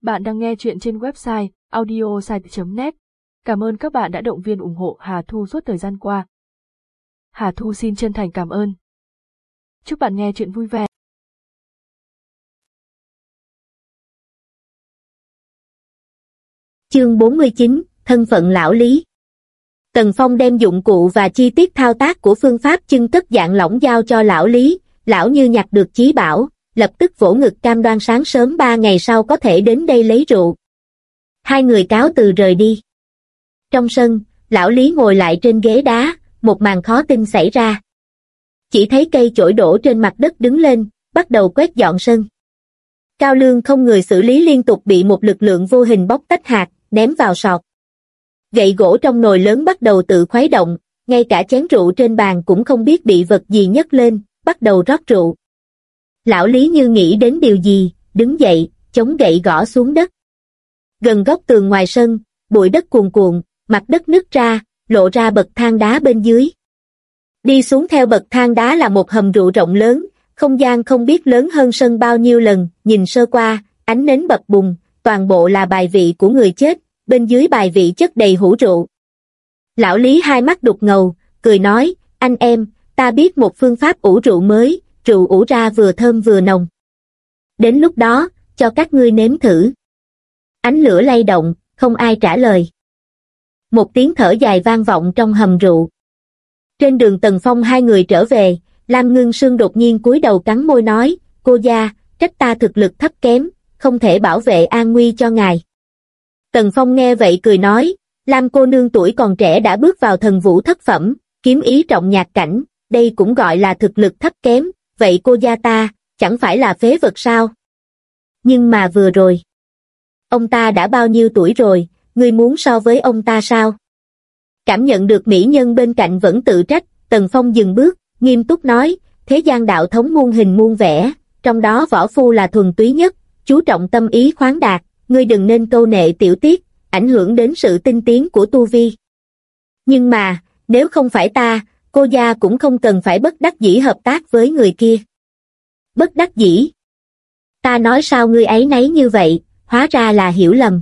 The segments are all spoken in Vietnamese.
Bạn đang nghe chuyện trên website audiosite.net. Cảm ơn các bạn đã động viên ủng hộ Hà Thu suốt thời gian qua. Hà Thu xin chân thành cảm ơn. Chúc bạn nghe chuyện vui vẻ. Chương 49, thân phận lão Lý. Tần Phong đem dụng cụ và chi tiết thao tác của phương pháp chưng cất dạng lỏng giao cho lão Lý. Lão như nhặt được chí bảo, lập tức vỗ ngực cam đoan sáng sớm 3 ngày sau có thể đến đây lấy rượu. Hai người cáo từ rời đi. Trong sân, lão Lý ngồi lại trên ghế đá, một màn khó tin xảy ra. Chỉ thấy cây chổi đổ trên mặt đất đứng lên, bắt đầu quét dọn sân. Cao Lương không người xử lý liên tục bị một lực lượng vô hình bóc tách hạt, ném vào sọt. Gậy gỗ trong nồi lớn bắt đầu tự khuấy động, ngay cả chén rượu trên bàn cũng không biết bị vật gì nhấc lên, bắt đầu rót rượu. Lão Lý như nghĩ đến điều gì, đứng dậy, chống gậy gõ xuống đất. Gần góc tường ngoài sân, bụi đất cuồn cuộn, mặt đất nứt ra, lộ ra bậc thang đá bên dưới. Đi xuống theo bậc thang đá là một hầm rượu rộng lớn, không gian không biết lớn hơn sân bao nhiêu lần, nhìn sơ qua, ánh nến bập bùng, toàn bộ là bài vị của người chết, bên dưới bài vị chất đầy hũ rượu. Lão Lý hai mắt đục ngầu, cười nói, anh em, ta biết một phương pháp ủ rượu mới, rượu ủ ra vừa thơm vừa nồng. Đến lúc đó, cho các ngươi nếm thử. Ánh lửa lay động, không ai trả lời. Một tiếng thở dài vang vọng trong hầm rượu. Trên đường Tần Phong hai người trở về, Lam Ngưng Sương đột nhiên cúi đầu cắn môi nói, cô gia, trách ta thực lực thấp kém, không thể bảo vệ an nguy cho ngài. Tần Phong nghe vậy cười nói, Lam cô nương tuổi còn trẻ đã bước vào thần vũ thất phẩm, kiếm ý trọng nhạc cảnh, đây cũng gọi là thực lực thấp kém, vậy cô gia ta, chẳng phải là phế vật sao? Nhưng mà vừa rồi, ông ta đã bao nhiêu tuổi rồi, ngươi muốn so với ông ta sao? Cảm nhận được mỹ nhân bên cạnh vẫn tự trách, Tần Phong dừng bước, nghiêm túc nói, thế gian đạo thống muôn hình muôn vẻ, trong đó võ phu là thuần túy nhất, chú trọng tâm ý khoáng đạt, ngươi đừng nên câu nệ tiểu tiết, ảnh hưởng đến sự tinh tiến của tu vi. Nhưng mà, nếu không phải ta, cô gia cũng không cần phải bất đắc dĩ hợp tác với người kia. Bất đắc dĩ? Ta nói sao ngươi ấy nấy như vậy, hóa ra là hiểu lầm.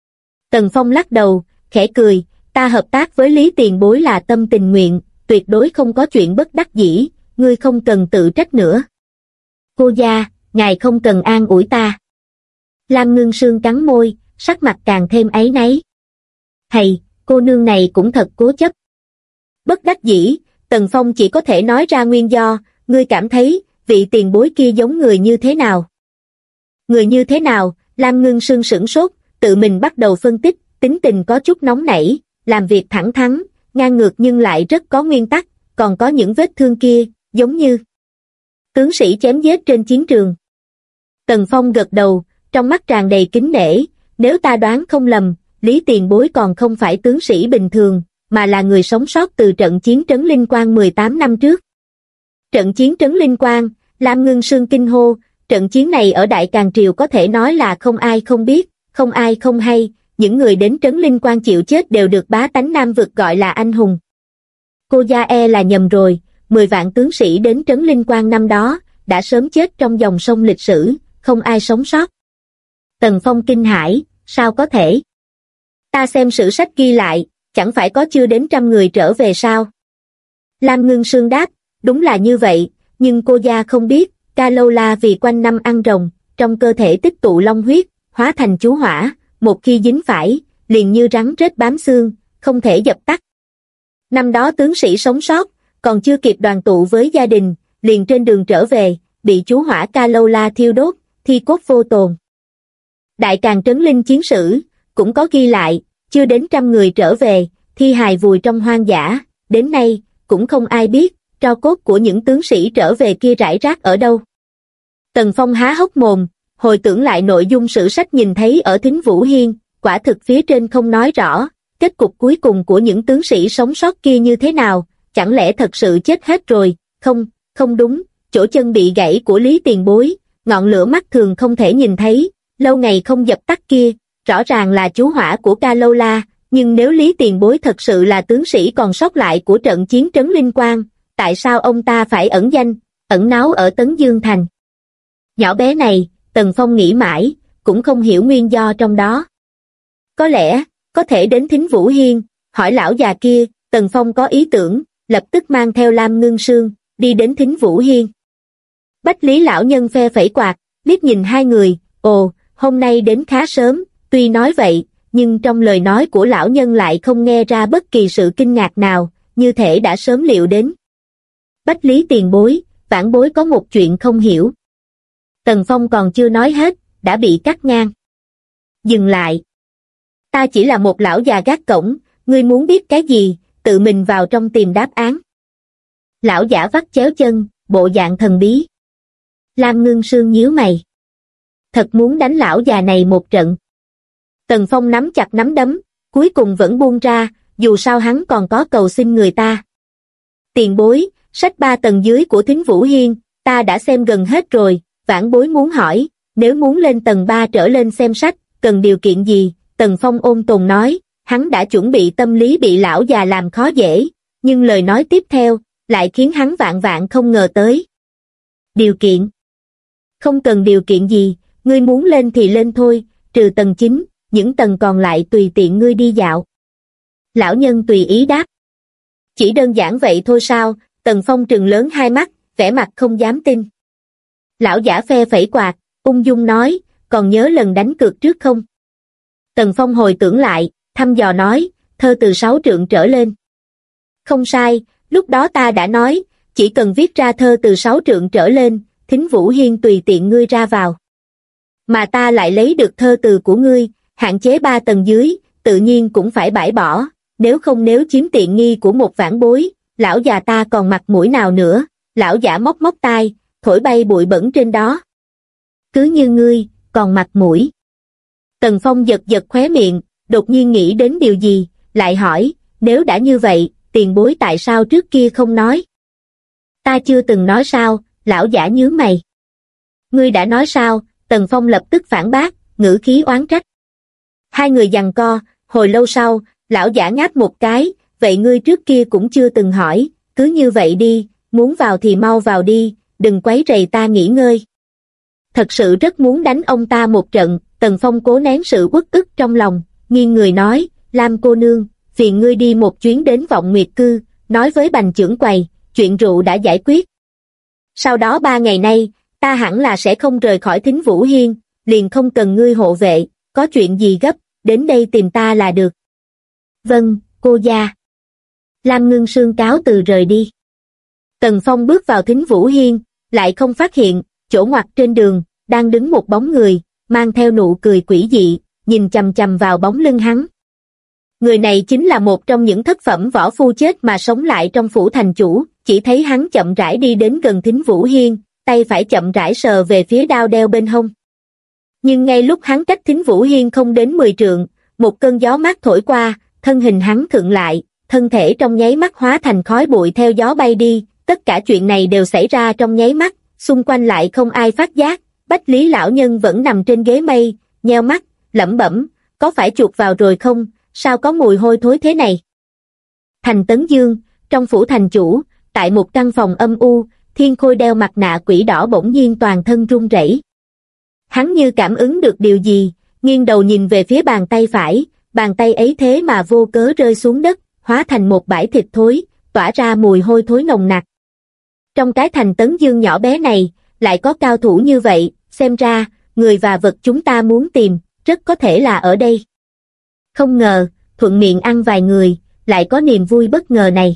Tần Phong lắc đầu, khẽ cười, ta hợp tác với Lý tiền bối là tâm tình nguyện, tuyệt đối không có chuyện bất đắc dĩ, ngươi không cần tự trách nữa. Cô gia, ngài không cần an ủi ta. Lam Ngưng Sương cắn môi, sắc mặt càng thêm áy náy. Hầy, cô nương này cũng thật cố chấp. Bất đắc dĩ, Tần Phong chỉ có thể nói ra nguyên do, ngươi cảm thấy, vị tiền bối kia giống người như thế nào? Người như thế nào? Lam Ngưng Sương sửng sốt, tự mình bắt đầu phân tích, tính tình có chút nóng nảy, làm việc thẳng thắn, ngang ngược nhưng lại rất có nguyên tắc, còn có những vết thương kia, giống như tướng sĩ chém giết trên chiến trường. Tần Phong gật đầu, trong mắt tràn đầy kính nể, nếu ta đoán không lầm, Lý tiền bối còn không phải tướng sĩ bình thường, mà là người sống sót từ trận chiến Trấn Linh Quang 18 năm trước. Trận chiến Trấn Linh Quang, Lam Ngưng Sương kinh hô, trận chiến này ở Đại Càn Triều có thể nói là không ai không biết, không ai không hay, những người đến Trấn Linh Quang chịu chết đều được bá tánh Nam vực gọi là anh hùng. Cô gia là nhầm rồi, 10 vạn tướng sĩ đến Trấn Linh Quang năm đó, đã sớm chết trong dòng sông lịch sử, không ai sống sót. Tần Phong kinh hãi, sao có thể? Ta xem sử sách ghi lại, chẳng phải có chưa đến 100 người trở về sao? Lam Ngưng Sương đáp, đúng là như vậy, nhưng cô gia không biết, Ca Lâu La vì quanh năm ăn rồng, trong cơ thể tích tụ long huyết, hóa thành chú hỏa, một khi dính phải, liền như rắn rết bám xương, không thể dập tắt. Năm đó tướng sĩ sống sót, còn chưa kịp đoàn tụ với gia đình, liền trên đường trở về, bị chú hỏa Ca Lâu La thiêu đốt, thi cốt vô tồn. Đại Càn Trấn Linh chiến sử, cũng có ghi lại, chưa đến 100 người trở về, thi hài vùi trong hoang dã, đến nay, cũng không ai biết, tro cốt của những tướng sĩ trở về kia rải rác ở đâu. Tần Phong há hốc mồm, hồi tưởng lại nội dung sử sách nhìn thấy ở Thính Vũ Hiên, quả thực phía trên không nói rõ, kết cục cuối cùng của những tướng sĩ sống sót kia như thế nào, chẳng lẽ thật sự chết hết rồi, không đúng, chỗ chân bị gãy của Lý tiền bối, ngọn lửa mắt thường không thể nhìn thấy, lâu ngày không dập tắt kia, rõ ràng là chú hỏa của Ca Lâu La, nhưng nếu Lý tiền bối thật sự là tướng sĩ còn sót lại của trận chiến Trấn Linh Quang, tại sao ông ta phải ẩn danh, ẩn náu ở Tấn Dương Thành? Nhỏ bé này, Tần Phong nghĩ mãi, cũng không hiểu nguyên do trong đó. Có lẽ, có thể đến Thính Vũ Hiên, hỏi lão già kia. Tần Phong có ý tưởng, lập tức mang theo Lam Ngưng Sương, đi đến Thính Vũ Hiên. Bách Lý lão nhân phe phẩy quạt, liếc nhìn hai người, ồ, hôm nay đến khá sớm, tuy nói vậy, nhưng trong lời nói của lão nhân lại không nghe ra bất kỳ sự kinh ngạc nào, như thể đã sớm liệu đến. Bách Lý tiền bối, vãn bối có một chuyện không hiểu. Tần Phong còn chưa nói hết, đã bị cắt ngang. Dừng lại. Ta chỉ là một lão già gác cổng, ngươi muốn biết cái gì, tự mình vào trong tìm đáp án. Lão giả vắt chéo chân, bộ dạng thần bí. Lam Ngưng Sương nhíu mày. Thật muốn đánh lão già này một trận. Tần Phong nắm chặt nắm đấm, cuối cùng vẫn buông ra, dù sao hắn còn có cầu xin người ta. Tiền bối, sách 3 tầng dưới của Thính Vũ Hiên, ta đã xem gần hết rồi, vãn bối muốn hỏi, nếu muốn lên tầng 3 trở lên xem sách, cần điều kiện gì? Tần Phong ôn tồn nói, hắn đã chuẩn bị tâm lý bị lão già làm khó dễ, nhưng lời nói tiếp theo, lại khiến hắn vạn vạn không ngờ tới. Điều kiện? Không cần điều kiện gì, ngươi muốn lên thì lên thôi, trừ tầng 9, những tầng còn lại tùy tiện ngươi đi dạo. Lão nhân tùy ý đáp. Chỉ đơn giản vậy thôi sao? Tần Phong trừng lớn hai mắt, vẻ mặt không dám tin. Lão giả phe phẩy quạt, ung dung nói, còn nhớ lần đánh cược trước không? Tần Phong hồi tưởng lại, thăm dò nói, thơ từ 6 trượng trở lên. Không sai, lúc đó ta đã nói, chỉ cần viết ra thơ từ 6 trượng trở lên, Thính Vũ Hiên tùy tiện ngươi ra vào. Mà ta lại lấy được thơ từ của ngươi, hạn chế 3 tầng dưới, tự nhiên cũng phải bãi bỏ, nếu không nếu chiếm tiện nghi của một vãn bối, lão già ta còn mặt mũi nào nữa, lão giả móc móc tai, thổi bay bụi bẩn trên đó. Cứ như ngươi, còn mặt mũi. Tần Phong giật giật khóe miệng, đột nhiên nghĩ đến điều gì, lại hỏi, nếu đã như vậy, tiền bối tại sao trước kia không nói? Ta chưa từng nói sao, lão giả nhướng mày. Ngươi đã nói sao? Tần Phong lập tức phản bác, ngữ khí oán trách. Hai người giằng co, hồi lâu sau, lão giả ngáp một cái, vậy ngươi trước kia cũng chưa từng hỏi, cứ như vậy đi, muốn vào thì mau vào đi, đừng quấy rầy ta nghỉ ngơi. Thật sự rất muốn đánh ông ta một trận. Tần Phong cố nén sự uất ức trong lòng, nghiêng người nói, Lam cô nương, phiền ngươi đi một chuyến đến Vọng Nguyệt Cư, nói với bành trưởng quầy, chuyện rượu đã giải quyết. Sau đó 3 ngày nay, ta hẳn là sẽ không rời khỏi Thính Vũ Hiên, liền không cần ngươi hộ vệ, có chuyện gì gấp, đến đây tìm ta là được. Vâng, cô gia. Lam Ngưng Sương cáo từ rời đi. Tần Phong bước vào Thính Vũ Hiên, lại không phát hiện, chỗ ngoặt trên đường, đang đứng một bóng người, mang theo nụ cười quỷ dị, nhìn chằm chằm vào bóng lưng hắn. Người này chính là một trong những thất phẩm võ phu chết mà sống lại trong phủ thành chủ, chỉ thấy hắn chậm rãi đi đến gần Thính Vũ Hiên, tay phải chậm rãi sờ về phía đao đeo bên hông. Nhưng ngay lúc hắn cách Thính Vũ Hiên không đến 10 trượng, một cơn gió mát thổi qua, thân hình hắn khựng lại, thân thể trong nháy mắt hóa thành khói bụi theo gió bay đi, tất cả chuyện này đều xảy ra trong nháy mắt, xung quanh lại không ai phát giác. Bách Lý lão nhân vẫn nằm trên ghế mây, nheo mắt, lẩm bẩm, có phải chuột vào rồi không, sao có mùi hôi thối thế này? Thành Tấn Dương, trong phủ thành chủ, tại một căn phòng âm u, Thiên Khôi đeo mặt nạ quỷ đỏ bỗng nhiên toàn thân run rẩy. Hắn như cảm ứng được điều gì, nghiêng đầu nhìn về phía bàn tay phải, bàn tay ấy thế mà vô cớ rơi xuống đất, hóa thành một bãi thịt thối, tỏa ra mùi hôi thối nồng nặc. Trong cái Thành Tấn Dương nhỏ bé này, lại có cao thủ như vậy, xem ra, người và vật chúng ta muốn tìm, rất có thể là ở đây. Không ngờ, thuận miệng ăn vài người, lại có niềm vui bất ngờ này.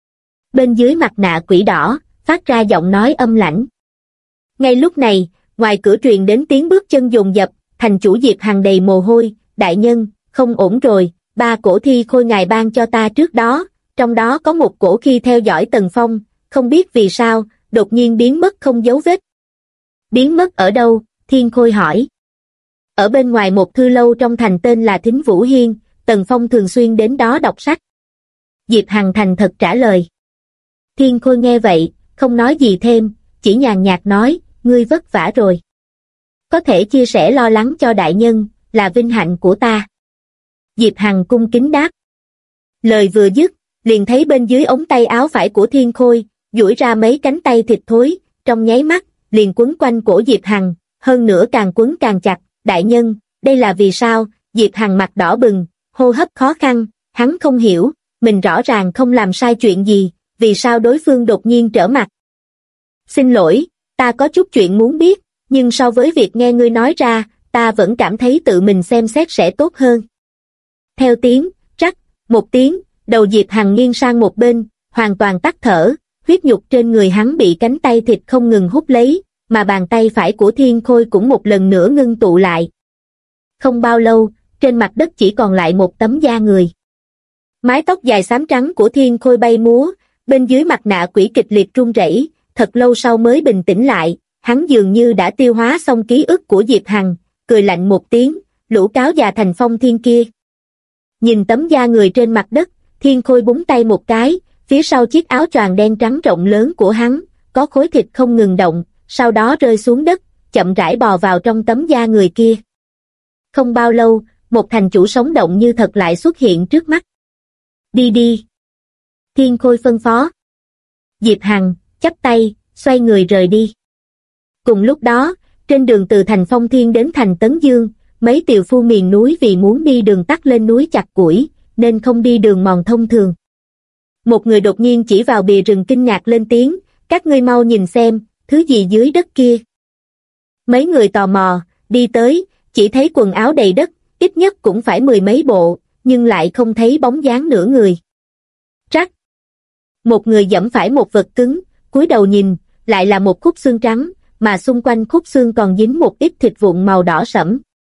Bên dưới mặt nạ quỷ đỏ, phát ra giọng nói âm lãnh. Ngay lúc này, ngoài cửa truyền đến tiếng bước chân dồn dập, thành chủ Diệp Hằng đầy mồ hôi, đại nhân, không ổn rồi, 3 cổ thi khôi ngài ban cho ta trước đó, trong đó có một cổ khi theo dõi Tần Phong, không biết vì sao, đột nhiên biến mất không dấu vết. Biến mất ở đâu? Thiên Khôi hỏi. Ở bên ngoài một thư lâu trong thành tên là Thính Vũ Hiên, Tần Phong thường xuyên đến đó đọc sách. Diệp Hằng thành thật trả lời. Thiên Khôi nghe vậy, không nói gì thêm, chỉ nhàn nhạt nói, ngươi vất vả rồi. Có thể chia sẻ lo lắng cho đại nhân, là vinh hạnh của ta. Diệp Hằng cung kính đáp. Lời vừa dứt, liền thấy bên dưới ống tay áo phải của Thiên Khôi, duỗi ra mấy cánh tay thịt thối, trong nháy mắt, liền quấn quanh cổ Diệp Hằng, hơn nữa càng quấn càng chặt, đại nhân, đây là vì sao? Diệp Hằng mặt đỏ bừng, hô hấp khó khăn, hắn không hiểu, mình rõ ràng không làm sai chuyện gì, vì sao đối phương đột nhiên trở mặt. Xin lỗi, ta có chút chuyện muốn biết, nhưng so với việc nghe ngươi nói ra, ta vẫn cảm thấy tự mình xem xét sẽ tốt hơn. Theo tiếng, rắc, một tiếng, đầu Diệp Hằng nghiêng sang một bên, hoàn toàn tắt thở, huyết nhục trên người hắn bị cánh tay thịt không ngừng hút lấy, mà bàn tay phải của Thiên Khôi cũng một lần nữa ngưng tụ lại. Không bao lâu, trên mặt đất chỉ còn lại một tấm da người. Mái tóc dài xám trắng của Thiên Khôi bay múa, bên dưới mặt nạ quỷ kịch liệt run rẩy, thật lâu sau mới bình tĩnh lại, hắn dường như đã tiêu hóa xong ký ức của Diệp Hằng, cười lạnh một tiếng, lũ cáo già thành phong thiên kia. Nhìn tấm da người trên mặt đất, Thiên Khôi búng tay một cái, phía sau chiếc áo choàng đen trắng rộng lớn của hắn, có khối thịt không ngừng động, sau đó rơi xuống đất, chậm rãi bò vào trong tấm da người kia. Không bao lâu, một thành chủ sống động như thật lại xuất hiện trước mắt. Đi đi. Thiên Khôi phân phó. Diệp Hằng chắp tay, xoay người rời đi. Cùng lúc đó, trên đường từ thành Phong Thiên đến thành Tấn Dương, mấy tiều phu miền núi vì muốn đi đường tắt lên núi chặt củi, nên không đi đường mòn thông thường. Một người đột nhiên chỉ vào bìa rừng kinh ngạc lên tiếng, các ngươi mau nhìn xem, thứ gì dưới đất kia. Mấy người tò mò, đi tới, chỉ thấy quần áo đầy đất, ít nhất cũng phải mười mấy bộ, nhưng lại không thấy bóng dáng nửa người. Trắc! Một người giẫm phải một vật cứng, cúi đầu nhìn, lại là một khúc xương trắng, mà xung quanh khúc xương còn dính một ít thịt vụn màu đỏ sẫm.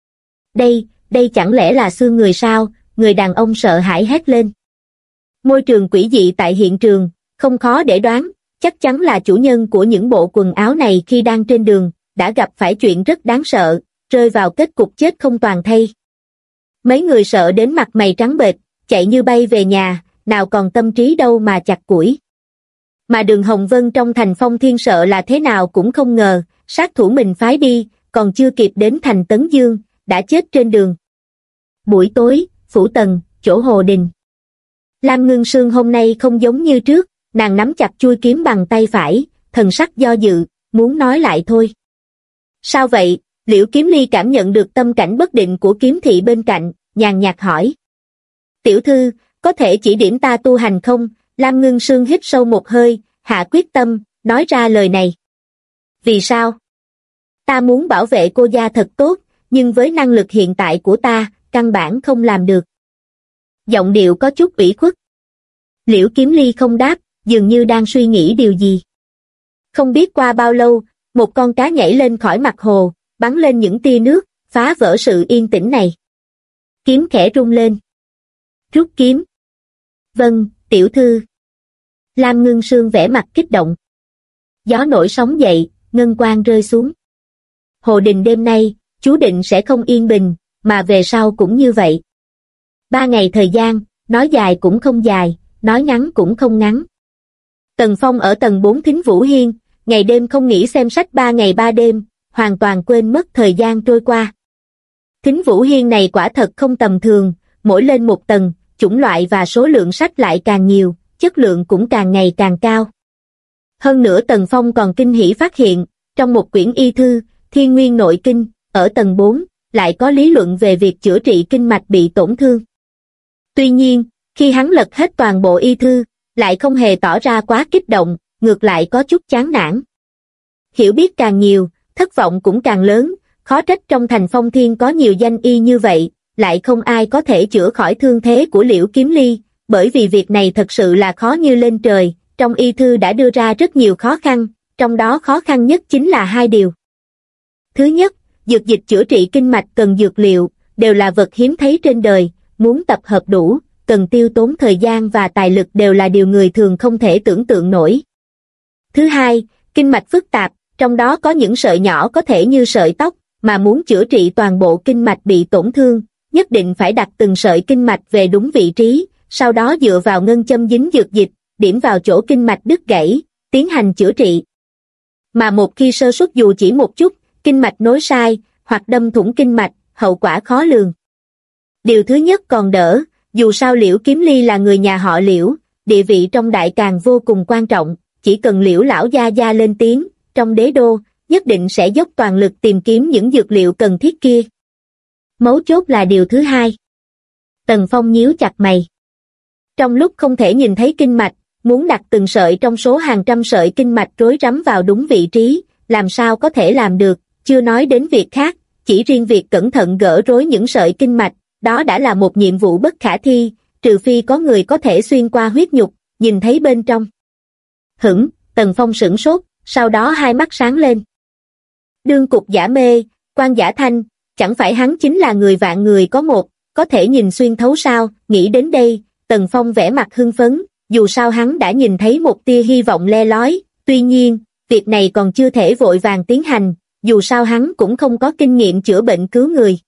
Đây chẳng lẽ là xương người sao? Người đàn ông sợ hãi hét lên. Môi trường quỷ dị tại hiện trường, không khó để đoán, chắc chắn là chủ nhân của những bộ quần áo này khi đang trên đường, đã gặp phải chuyện rất đáng sợ, rơi vào kết cục chết không toàn thây. Mấy người sợ đến mặt mày trắng bệch, chạy như bay về nhà, nào còn tâm trí đâu mà chặt củi. Mà Đường Hồng Vân trong thành Phong Thiên sợ là thế nào cũng không ngờ, sát thủ mình phái đi, còn chưa kịp đến thành Tấn Dương, đã chết trên đường. Buổi tối, Phủ Tần, chỗ Hồ Đình. Lam Ngưng Sương hôm nay không giống như trước, nàng nắm chặt chuôi kiếm bằng tay phải, thần sắc do dự, muốn nói lại thôi. Sao vậy? Liễu Kiếm Ly cảm nhận được tâm cảnh bất định của kiếm thị bên cạnh, nhàn nhạt hỏi. Tiểu thư, có thể chỉ điểm ta tu hành không? Lam Ngưng Sương hít sâu một hơi, hạ quyết tâm, nói ra lời này. Vì sao? Ta muốn bảo vệ cô gia thật tốt, nhưng với năng lực hiện tại của ta, căn bản không làm được. Giọng điệu có chút ủy khuất. Liễu Kiếm Ly không đáp, dường như đang suy nghĩ điều gì. Không biết qua bao lâu, một con cá nhảy lên khỏi mặt hồ, bắn lên những tia nước, phá vỡ sự yên tĩnh này. Kiếm khẽ rung lên. Rút kiếm. Vâng, tiểu thư. Lam Ngưng Sương vẻ mặt kích động. Gió nổi sóng dậy, ngân quang rơi xuống. Hồ Đình đêm nay, chú định sẽ không yên bình, mà về sau cũng như vậy. 3 ngày thời gian, nói dài cũng không dài, nói ngắn cũng không ngắn. Tần Phong ở tầng 4 Thính Vũ Hiên, ngày đêm không nghỉ xem sách 3 ngày 3 đêm, hoàn toàn quên mất thời gian trôi qua. Thính Vũ Hiên này quả thật không tầm thường, mỗi lên một tầng, chủng loại và số lượng sách lại càng nhiều, chất lượng cũng càng ngày càng cao. Hơn nữa Tần Phong còn kinh hỉ phát hiện, trong một quyển y thư, Thiên Nguyên Nội Kinh, ở tầng 4, lại có lý luận về việc chữa trị kinh mạch bị tổn thương. Tuy nhiên, khi hắn lật hết toàn bộ y thư, lại không hề tỏ ra quá kích động, ngược lại có chút chán nản. Hiểu biết càng nhiều, thất vọng cũng càng lớn, khó trách trong thành Phong Thiên có nhiều danh y như vậy, lại không ai có thể chữa khỏi thương thế của Liễu Kiếm Ly, bởi vì việc này thật sự là khó như lên trời, trong y thư đã đưa ra rất nhiều khó khăn, trong đó khó khăn nhất chính là 2 điều. Thứ nhất, dược dịch chữa trị kinh mạch cần dược liệu, đều là vật hiếm thấy trên đời, muốn tập hợp đủ, cần tiêu tốn thời gian và tài lực đều là điều người thường không thể tưởng tượng nổi. Thứ hai, kinh mạch phức tạp, trong đó có những sợi nhỏ có thể như sợi tóc, mà muốn chữa trị toàn bộ kinh mạch bị tổn thương, nhất định phải đặt từng sợi kinh mạch về đúng vị trí, sau đó dựa vào ngân châm dính dược dịch, điểm vào chỗ kinh mạch đứt gãy, tiến hành chữa trị. Mà một khi sơ suất dù chỉ một chút, kinh mạch nối sai, hoặc đâm thủng kinh mạch, hậu quả khó lường. Điều thứ nhất còn đỡ, dù sao Liễu Kiếm Ly là người nhà họ Liễu, địa vị trong đại càn vô cùng quan trọng, chỉ cần Liễu lão gia gia lên tiếng, trong đế đô, nhất định sẽ dốc toàn lực tìm kiếm những dược liệu cần thiết kia, Mấu chốt là điều thứ hai. Tần Phong nhíu chặt mày. Trong lúc không thể nhìn thấy kinh mạch, muốn đặt từng sợi trong số hàng trăm sợi kinh mạch rối rắm vào đúng vị trí, làm sao có thể làm được, chưa nói đến việc khác, chỉ riêng việc cẩn thận gỡ rối những sợi kinh mạch, đó đã là một nhiệm vụ bất khả thi, trừ phi có người có thể xuyên qua huyết nhục, nhìn thấy bên trong. Tần Phong sửng sốt, sau đó hai mắt sáng lên. Đương cục giả mê, quan giả thanh, chẳng phải hắn chính là người vạn người có một, có thể nhìn xuyên thấu sao? Nghĩ đến đây, Tần Phong vẻ mặt hưng phấn, dù sao hắn đã nhìn thấy một tia hy vọng le lói, tuy nhiên, việc này còn chưa thể vội vàng tiến hành, dù sao hắn cũng không có kinh nghiệm chữa bệnh cứu người.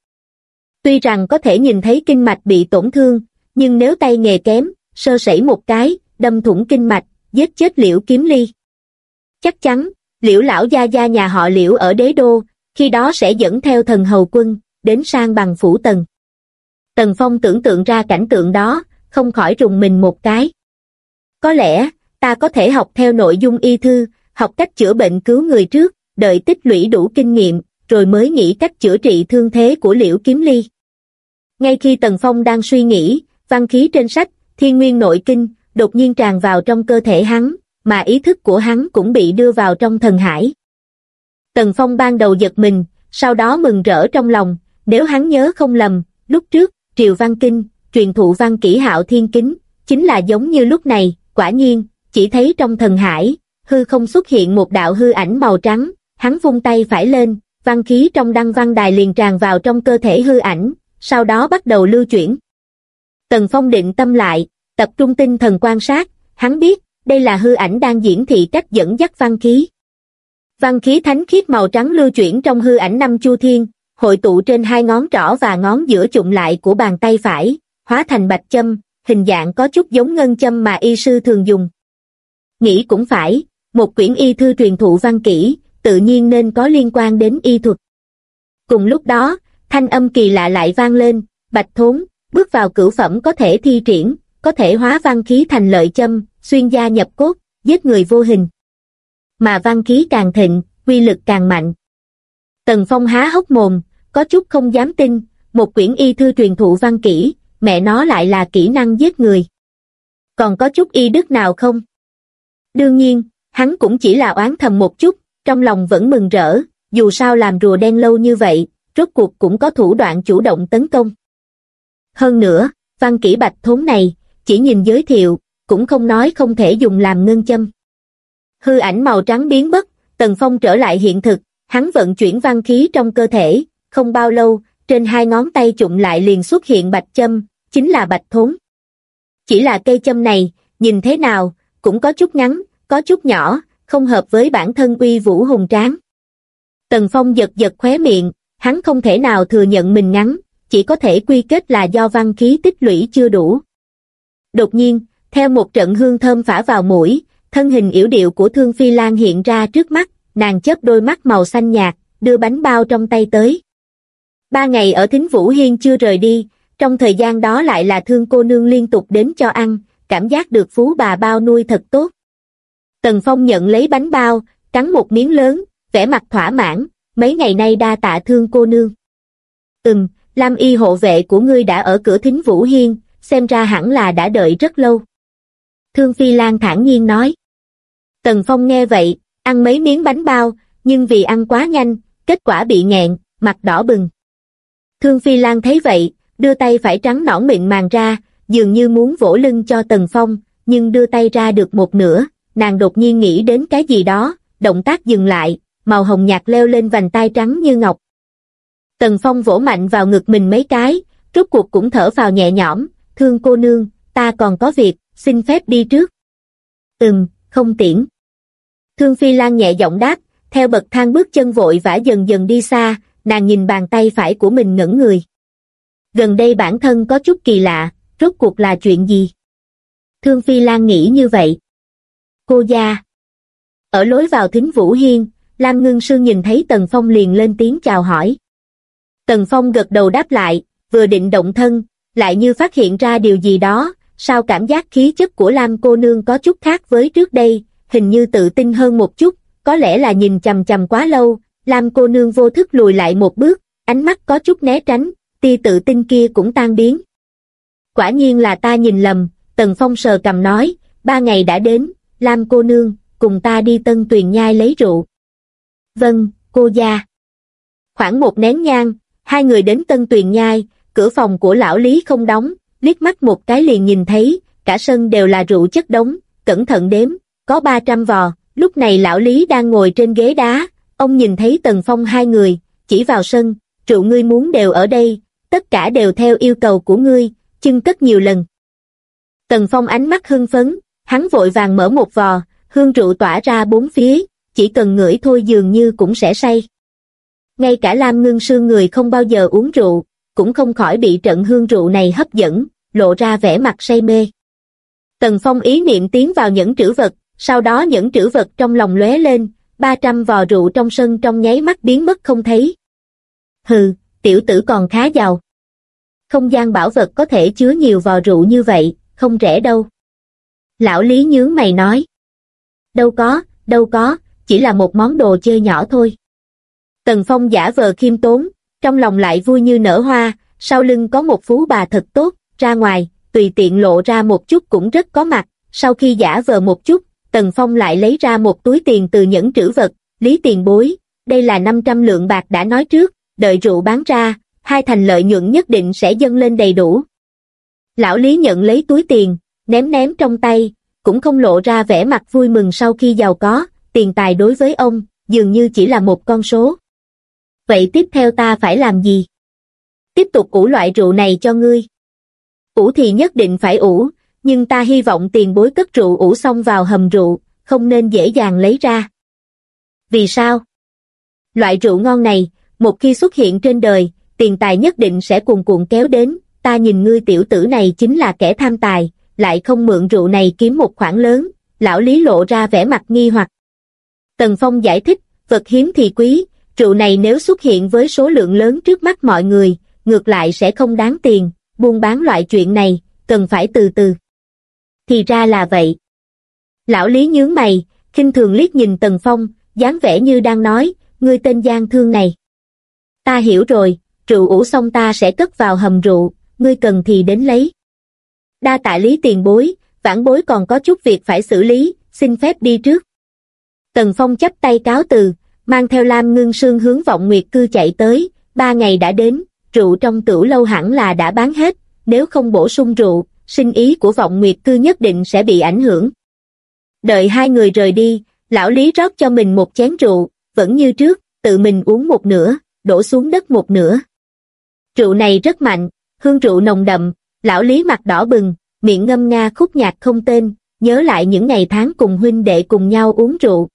Tuy rằng có thể nhìn thấy kinh mạch bị tổn thương, nhưng nếu tay nghề kém, sơ sẩy một cái, đâm thủng kinh mạch, giết chết Liễu Kiếm Ly. Chắc chắn, Liễu lão gia gia nhà họ Liễu ở đế đô, khi đó sẽ dẫn theo thần hầu quân, đến sang bằng phủ Tần. Tần Phong tưởng tượng ra cảnh tượng đó, không khỏi rùng mình một cái. Có lẽ, ta có thể học theo nội dung y thư, học cách chữa bệnh cứu người trước, đợi tích lũy đủ kinh nghiệm, rồi mới nghĩ cách chữa trị thương thế của Liễu Kiếm Ly. Ngay khi Tần Phong đang suy nghĩ, văn khí trên sách, Thiên Nguyên Nội Kinh, đột nhiên tràn vào trong cơ thể hắn, mà ý thức của hắn cũng bị đưa vào trong thần hải. Tần Phong ban đầu giật mình, sau đó mừng rỡ trong lòng, nếu hắn nhớ không lầm, lúc trước, Triều Văn Kinh, truyền thụ văn kỹ Hạo Thiên Kính, chính là giống như lúc này, quả nhiên, chỉ thấy trong thần hải, hư không xuất hiện một đạo hư ảnh màu trắng, hắn vung tay phải lên, văn khí trong đăng văn đài liền tràn vào trong cơ thể hư ảnh, sau đó bắt đầu lưu chuyển. Tần Phong định tâm lại, tập trung tinh thần quan sát, hắn biết, đây là hư ảnh đang diễn thị cách dẫn dắt văn khí. Văn khí thánh khiết màu trắng lưu chuyển trong hư ảnh năm chu thiên, hội tụ trên hai ngón trỏ và ngón giữa chụm lại của bàn tay phải, hóa thành bạch châm, hình dạng có chút giống ngân châm mà y sư thường dùng. Nghĩ cũng phải, một quyển y thư truyền thụ văn kỹ, tự nhiên nên có liên quan đến y thuật. Cùng lúc đó, thanh âm kỳ lạ lại vang lên, Bạch Thốn, bước vào cửu phẩm có thể thi triển, có thể hóa văn khí thành lợi châm, xuyên da nhập cốt, giết người vô hình. Mà văn khí càng thịnh, uy lực càng mạnh. Tần Phong há hốc mồm, có chút không dám tin, một quyển y thư truyền thụ văn kỹ, mẹ nó lại là kỹ năng giết người. Còn có chút y đức nào không? Đương nhiên, hắn cũng chỉ là oán thầm một chút, trong lòng vẫn mừng rỡ, dù sao làm rùa đen lâu như vậy, rốt cuộc cũng có thủ đoạn chủ động tấn công. Hơn nữa, văn kỹ Bạch Thốn này, chỉ nhìn giới thiệu, cũng không nói không thể dùng làm ngân châm. Hư ảnh màu trắng biến mất, Tần Phong trở lại hiện thực, hắn vận chuyển văn khí trong cơ thể, không bao lâu, trên hai ngón tay chụm lại liền xuất hiện bạch châm, chính là Bạch Thốn. Chỉ là cây châm này, nhìn thế nào, cũng có chút ngắn, có chút nhỏ, không hợp với bản thân uy vũ hùng tráng. Tần Phong giật giật khóe miệng, hắn không thể nào thừa nhận mình ngắn, chỉ có thể quy kết là do văn khí tích lũy chưa đủ. Đột nhiên, theo một trận hương thơm phả vào mũi, thân hình yểu điệu của Thương Phi Lan hiện ra trước mắt, nàng chớp đôi mắt màu xanh nhạt, đưa bánh bao trong tay tới. 3 ngày ở Thính Vũ Hiên chưa rời đi, trong thời gian đó lại là Thương cô nương liên tục đến cho ăn, cảm giác được phú bà bao nuôi thật tốt. Tần Phong nhận lấy bánh bao, cắn một miếng lớn, vẻ mặt thỏa mãn, mấy ngày nay đa tạ Thương cô nương. Lam y hộ vệ của ngươi đã ở cửa Thính Vũ Hiên, xem ra hẳn là đã đợi rất lâu. Thương Phi Lan thản nhiên nói. Tần Phong nghe vậy, ăn mấy miếng bánh bao, nhưng vì ăn quá nhanh, kết quả bị nghẹn, mặt đỏ bừng. Thương Phi Lan thấy vậy, đưa tay phải trắng nõn mịn màng ra, dường như muốn vỗ lưng cho Tần Phong, nhưng đưa tay ra được một nửa, nàng đột nhiên nghĩ đến cái gì đó, động tác dừng lại, màu hồng nhạt leo lên vành tai trắng như ngọc. Tần Phong vỗ mạnh vào ngực mình mấy cái, rốt cuộc cũng thở phào nhẹ nhõm, Thương cô nương, ta còn có việc, xin phép đi trước. Không tiễn. Thương Phi Lan nhẹ giọng đáp, theo bậc thang bước chân vội vã dần dần đi xa, nàng nhìn bàn tay phải của mình ngẩn người. Gần đây bản thân có chút kỳ lạ, rốt cuộc là chuyện gì? Thương Phi Lan nghĩ như vậy. Cô gia. Ở lối vào Thính Vũ Hiên, Lam Ngưng Sương nhìn thấy Tần Phong liền lên tiếng chào hỏi. Tần Phong gật đầu đáp lại, vừa định động thân, lại như phát hiện ra điều gì đó, sao cảm giác khí chất của Lam cô nương có chút khác với trước đây, hình như tự tin hơn một chút, có lẽ là nhìn chằm chằm quá lâu, Lam cô nương vô thức lùi lại một bước, ánh mắt có chút né tránh, tia tự tin kia cũng tan biến. Quả nhiên là ta nhìn lầm, Tần Phong sờ cằm nói, 3 ngày đã đến, Lam cô nương, cùng ta đi Tân Tuyền Nhai lấy rượu. Vâng, cô gia. Khoảng 1 nén nhang, hai người đến Tân Tuyền Nhai, cửa phòng của lão Lý không đóng, liếc mắt một cái liền nhìn thấy, cả sân đều là rượu chất đống, cẩn thận đếm, có 300 vò. Lúc này lão Lý đang ngồi trên ghế đá, ông nhìn thấy Tần Phong hai người, chỉ vào sân, rượu ngươi muốn đều ở đây, tất cả đều theo yêu cầu của ngươi, chưng cất nhiều lần. Tần Phong ánh mắt hưng phấn, hắn vội vàng mở một vò, hương rượu tỏa ra bốn phía, chỉ cần ngửi thôi dường như cũng sẽ say. Ngay cả Lam Ngưng Sương người không bao giờ uống rượu, cũng không khỏi bị trận hương rượu này hấp dẫn, lộ ra vẻ mặt say mê. Tần Phong ý niệm tiến vào nhẫn trữ vật, sau đó nhẫn trữ vật trong lòng lóe lên, 300 vò rượu trong sân trong nháy mắt biến mất không thấy. Hừ, tiểu tử còn khá giàu. Không gian bảo vật có thể chứa nhiều vò rượu như vậy, không rẻ đâu. Lão Lý nhướng mày nói. Đâu có, chỉ là một món đồ chơi nhỏ thôi. Tần Phong giả vờ khiêm tốn, trong lòng lại vui như nở hoa, sau lưng có một phú bà thật tốt, ra ngoài, tùy tiện lộ ra một chút cũng rất có mặt. Sau khi giả vờ một chút, Tần Phong lại lấy ra một túi tiền từ nhẫn trữ vật, Lý tiền bối, đây là 500 lượng bạc đã nói trước, đợi rượu bán ra, 2 thành lợi nhuận nhất định sẽ dâng lên đầy đủ. Lão Lý nhận lấy túi tiền, ném trong tay, cũng không lộ ra vẻ mặt vui mừng sau khi giàu có, tiền tài đối với ông, dường như chỉ là một con số. Vậy tiếp theo ta phải làm gì? Tiếp tục ủ loại rượu này cho ngươi. Ủ thì nhất định phải ủ, nhưng ta hy vọng tiền bối cất rượu ủ xong vào hầm rượu, không nên dễ dàng lấy ra. Vì sao? Loại rượu ngon này, một khi xuất hiện trên đời, tiền tài nhất định sẽ cuồn cuộn kéo đến, ta nhìn ngươi tiểu tử này chính là kẻ tham tài, lại không mượn rượu này kiếm một khoản lớn, lão Lý lộ ra vẻ mặt nghi hoặc. Tần Phong giải thích, vật hiếm thì quý, rượu này nếu xuất hiện với số lượng lớn trước mắt mọi người, ngược lại sẽ không đáng tiền, buôn bán loại chuyện này, cần phải từ từ. Thì ra là vậy. Lão Lý nhướng mày, khinh thường liếc nhìn Tần Phong, dáng vẻ như đang nói, ngươi tên gian thương này. Ta hiểu rồi, rượu ủ xong ta sẽ cất vào hầm rượu, ngươi cần thì đến lấy. Đa tạ Lý tiền bối, vãn bối còn có chút việc phải xử lý, xin phép đi trước. Tần Phong chắp tay cáo từ, mang theo Lam Ngưng Sương hướng Vọng Nguyệt Cư chạy tới, 3 ngày đã đến, rượu trong tửu lâu hẳn là đã bán hết, nếu không bổ sung rượu, sinh ý của Vọng Nguyệt Cư nhất định sẽ bị ảnh hưởng. Đợi hai người rời đi, lão Lý rót cho mình một chén rượu, vẫn như trước, tự mình uống một nửa, đổ xuống đất một nửa. Rượu này rất mạnh, hương rượu nồng đậm, lão Lý mặt đỏ bừng, miệng ngâm nga khúc nhạc không tên, nhớ lại những ngày tháng cùng huynh đệ cùng nhau uống rượu.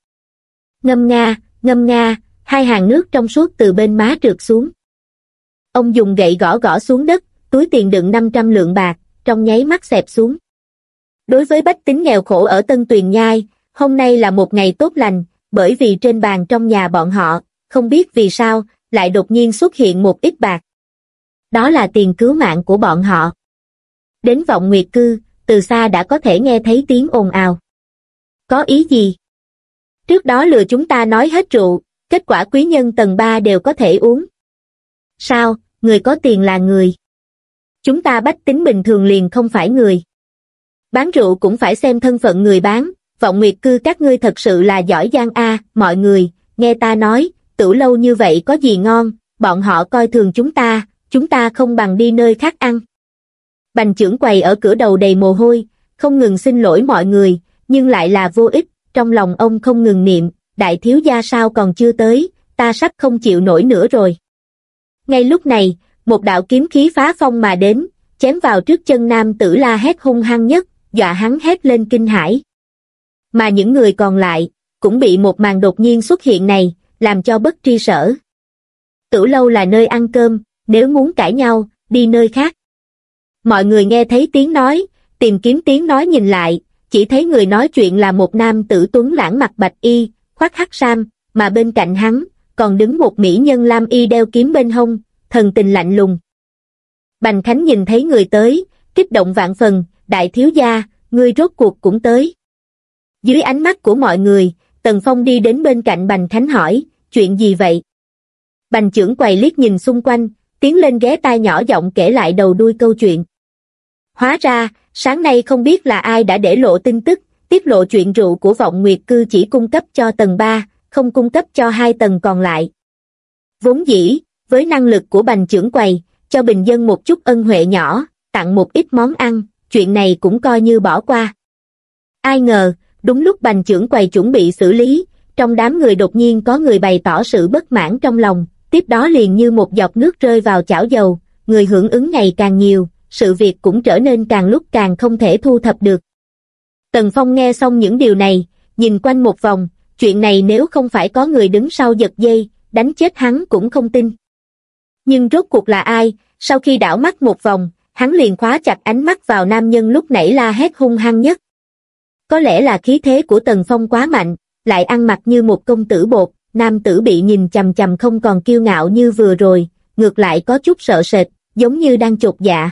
Ngâm nga, 2 hàng nước trong suốt từ bên má trượt xuống. Ông dùng gậy gõ xuống đất, túi tiền đựng 500 lượng bạc, trong nháy mắt xẹp xuống. Đối với bách tính nghèo khổ ở Tân Tuyền Nhai, hôm nay là một ngày tốt lành, bởi vì trên bàn trong nhà bọn họ, không biết vì sao, lại đột nhiên xuất hiện một ít bạc. Đó là tiền cứu mạng của bọn họ. Đến Vọng Nguyệt Cư, từ xa đã có thể nghe thấy tiếng ồn ào. Có ý gì? Trước đó lừa chúng ta nói hết rượu, kết quả quý nhân tầng 3 đều có thể uống. Sao, người có tiền là người? Chúng ta bách tính bình thường liền không phải người. Bán rượu cũng phải xem thân phận người bán, Vọng Nguyệt Cư các ngươi thật sự là giỏi giang a, mọi người, nghe ta nói, tửu lâu như vậy có gì ngon, bọn họ coi thường chúng ta không bằng đi nơi khác ăn. Bành trưởng quầy ở cửa đầu đầy mồ hôi, không ngừng xin lỗi mọi người, nhưng lại là vô ích, trong lòng ông không ngừng niệm, đại thiếu gia sao còn chưa tới, ta sắp không chịu nổi nữa rồi. Ngay lúc này, một đạo kiếm khí phá phong mà đến, chém vào trước chân nam tử la hét hung hăng nhất, dọa hắn hét lên kinh hãi. Mà những người còn lại, cũng bị một màn đột nhiên xuất hiện này, làm cho bất tri sở. Tửu lâu là nơi ăn cơm, nếu muốn cãi nhau, đi nơi khác. Mọi người nghe thấy tiếng nói, tìm kiếm tiếng nói nhìn lại, chỉ thấy người nói chuyện là một nam tử tuấn lãng mặc bạch y, khoác hắc sam, mà bên cạnh hắn, còn đứng một mỹ nhân lam y đeo kiếm bên hông, thần tình lạnh lùng. Bành Khánh nhìn thấy người tới, kích động vạn phần, đại thiếu gia, ngươi rốt cuộc cũng tới. Dưới ánh mắt của mọi người, Tần Phong đi đến bên cạnh Bành Khánh hỏi, chuyện gì vậy? Bành trưởng quầy liếc nhìn xung quanh, tiến lên ghé tai nhỏ giọng kể lại đầu đuôi câu chuyện. Hóa ra, sáng nay không biết là ai đã để lộ tin tức, tiết lộ chuyện rượu của Vọng Nguyệt Cư chỉ cung cấp cho tầng 3, không cung cấp cho 2 tầng còn lại. Vốn dĩ, với năng lực của bành trưởng quầy, cho bình dân một chút ân huệ nhỏ, tặng một ít món ăn, chuyện này cũng coi như bỏ qua. Ai ngờ, đúng lúc bành trưởng quầy chuẩn bị xử lý, trong đám người đột nhiên có người bày tỏ sự bất mãn trong lòng, tiếp đó liền như một giọt nước rơi vào chảo dầu, người hưởng ứng ngày càng nhiều, sự việc cũng trở nên càng lúc càng không thể thu thập được. Tần Phong nghe xong những điều này, nhìn quanh một vòng, chuyện này nếu không phải có người đứng sau giật dây, đánh chết hắn cũng không tin. Nhưng rốt cuộc là ai, sau khi đảo mắt một vòng, hắn liền khóa chặt ánh mắt vào nam nhân lúc nãy la hét hung hăng nhất. Có lẽ là khí thế của Tần Phong quá mạnh, lại ăn mặc như một công tử bột, nam tử bị nhìn chằm chằm không còn kiêu ngạo như vừa rồi, ngược lại có chút sợ sệt, giống như đang chột dạ.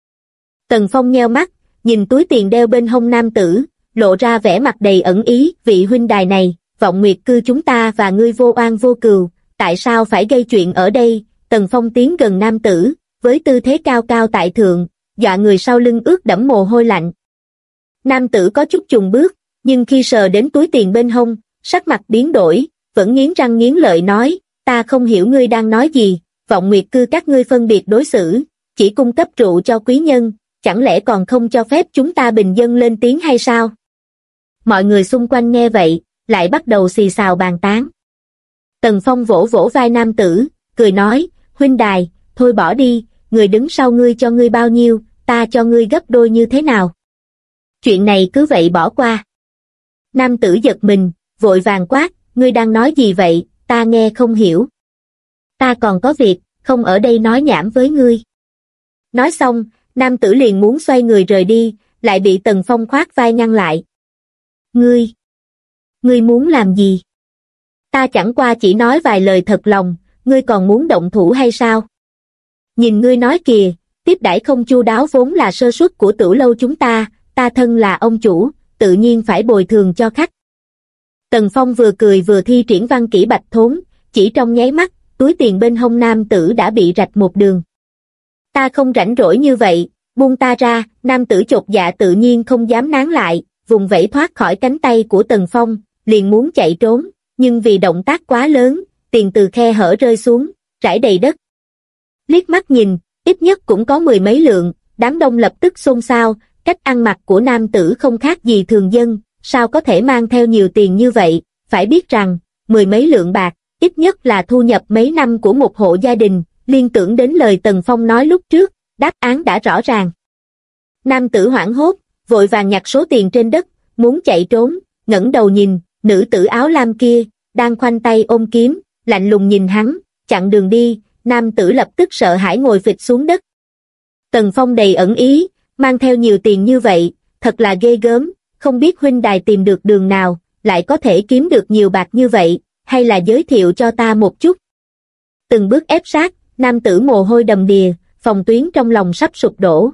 Tần Phong nheo mắt, nhìn túi tiền đeo bên hông nam tử, lộ ra vẻ mặt đầy ẩn ý, vị huynh đài này, Vọng Nguyệt Cư chúng ta và ngươi vô oan vô cừu, tại sao phải gây chuyện ở đây? Tần Phong tiến gần nam tử, với tư thế cao cao tại thượng, dọa người sau lưng ướt đẫm mồ hôi lạnh. Nam tử có chút chùng bước, nhưng khi sờ đến túi tiền bên hông, sắc mặt biến đổi, vẫn nghiến răng nghiến lợi nói, ta không hiểu ngươi đang nói gì, Vọng Nguyệt Cư các ngươi phân biệt đối xử, chỉ cung cấp rượu cho quý nhân, chẳng lẽ còn không cho phép chúng ta bình dân lên tiếng hay sao? Mọi người xung quanh nghe vậy, lại bắt đầu xì xào bàn tán. Tần Phong vỗ vỗ vai nam tử, cười nói, huynh đài, thôi bỏ đi, người đứng sau ngươi cho ngươi bao nhiêu, ta cho ngươi gấp đôi như thế nào? Chuyện này cứ vậy bỏ qua. Nam tử giật mình, vội vàng quát, ngươi đang nói gì vậy, ta nghe không hiểu. Ta còn có việc, không ở đây nói nhảm với ngươi. Nói xong, nam tử liền muốn xoay người rời đi, lại bị Tần Phong khoát vai ngăn lại. Ngươi muốn làm gì? Ta chẳng qua chỉ nói vài lời thật lòng, ngươi còn muốn động thủ hay sao? Nhìn ngươi nói kìa, tiếp đãi không chu đáo vốn là sơ suất của Tửu lâu chúng ta thân là ông chủ, tự nhiên phải bồi thường cho khách. Tần Phong vừa cười vừa thi triển văn kỹ bạch thốn, chỉ trong nháy mắt, túi tiền bên hông nam tử đã bị rạch một đường. Ta không rảnh rỗi như vậy, buông ta ra, nam tử chột dạ tự nhiên không dám nán lại, vùng vẫy thoát khỏi cánh tay của Tần Phong, liền muốn chạy trốn, nhưng vì động tác quá lớn, tiền từ khe hở rơi xuống, rải đầy đất. Liếc mắt nhìn, ít nhất cũng có 10 mấy lượng, đám đông lập tức xôn xao, cách ăn mặc của nam tử không khác gì thường dân, sao có thể mang theo nhiều tiền như vậy, phải biết rằng, 10 mấy lượng bạc, ít nhất là thu nhập mấy năm của một hộ gia đình, liên tưởng đến lời Tần Phong nói lúc trước, đáp án đã rõ ràng. Nam tử hoảng hốt, vội vàng nhặt số tiền trên đất, muốn chạy trốn, ngẩng đầu nhìn, nữ tử áo lam kia, đang khoanh tay ôm kiếm, lạnh lùng nhìn hắn, chặn đường đi, nam tử lập tức sợ hãi ngồi phịch xuống đất. Tần Phong đầy ẩn ý, mang theo nhiều tiền như vậy, thật là ghê gớm, không biết huynh đài tìm được đường nào, lại có thể kiếm được nhiều bạc như vậy, hay là giới thiệu cho ta một chút. Từng bước ép sát, nam tử mồ hôi đầm đìa, phòng tuyến trong lòng sắp sụp đổ.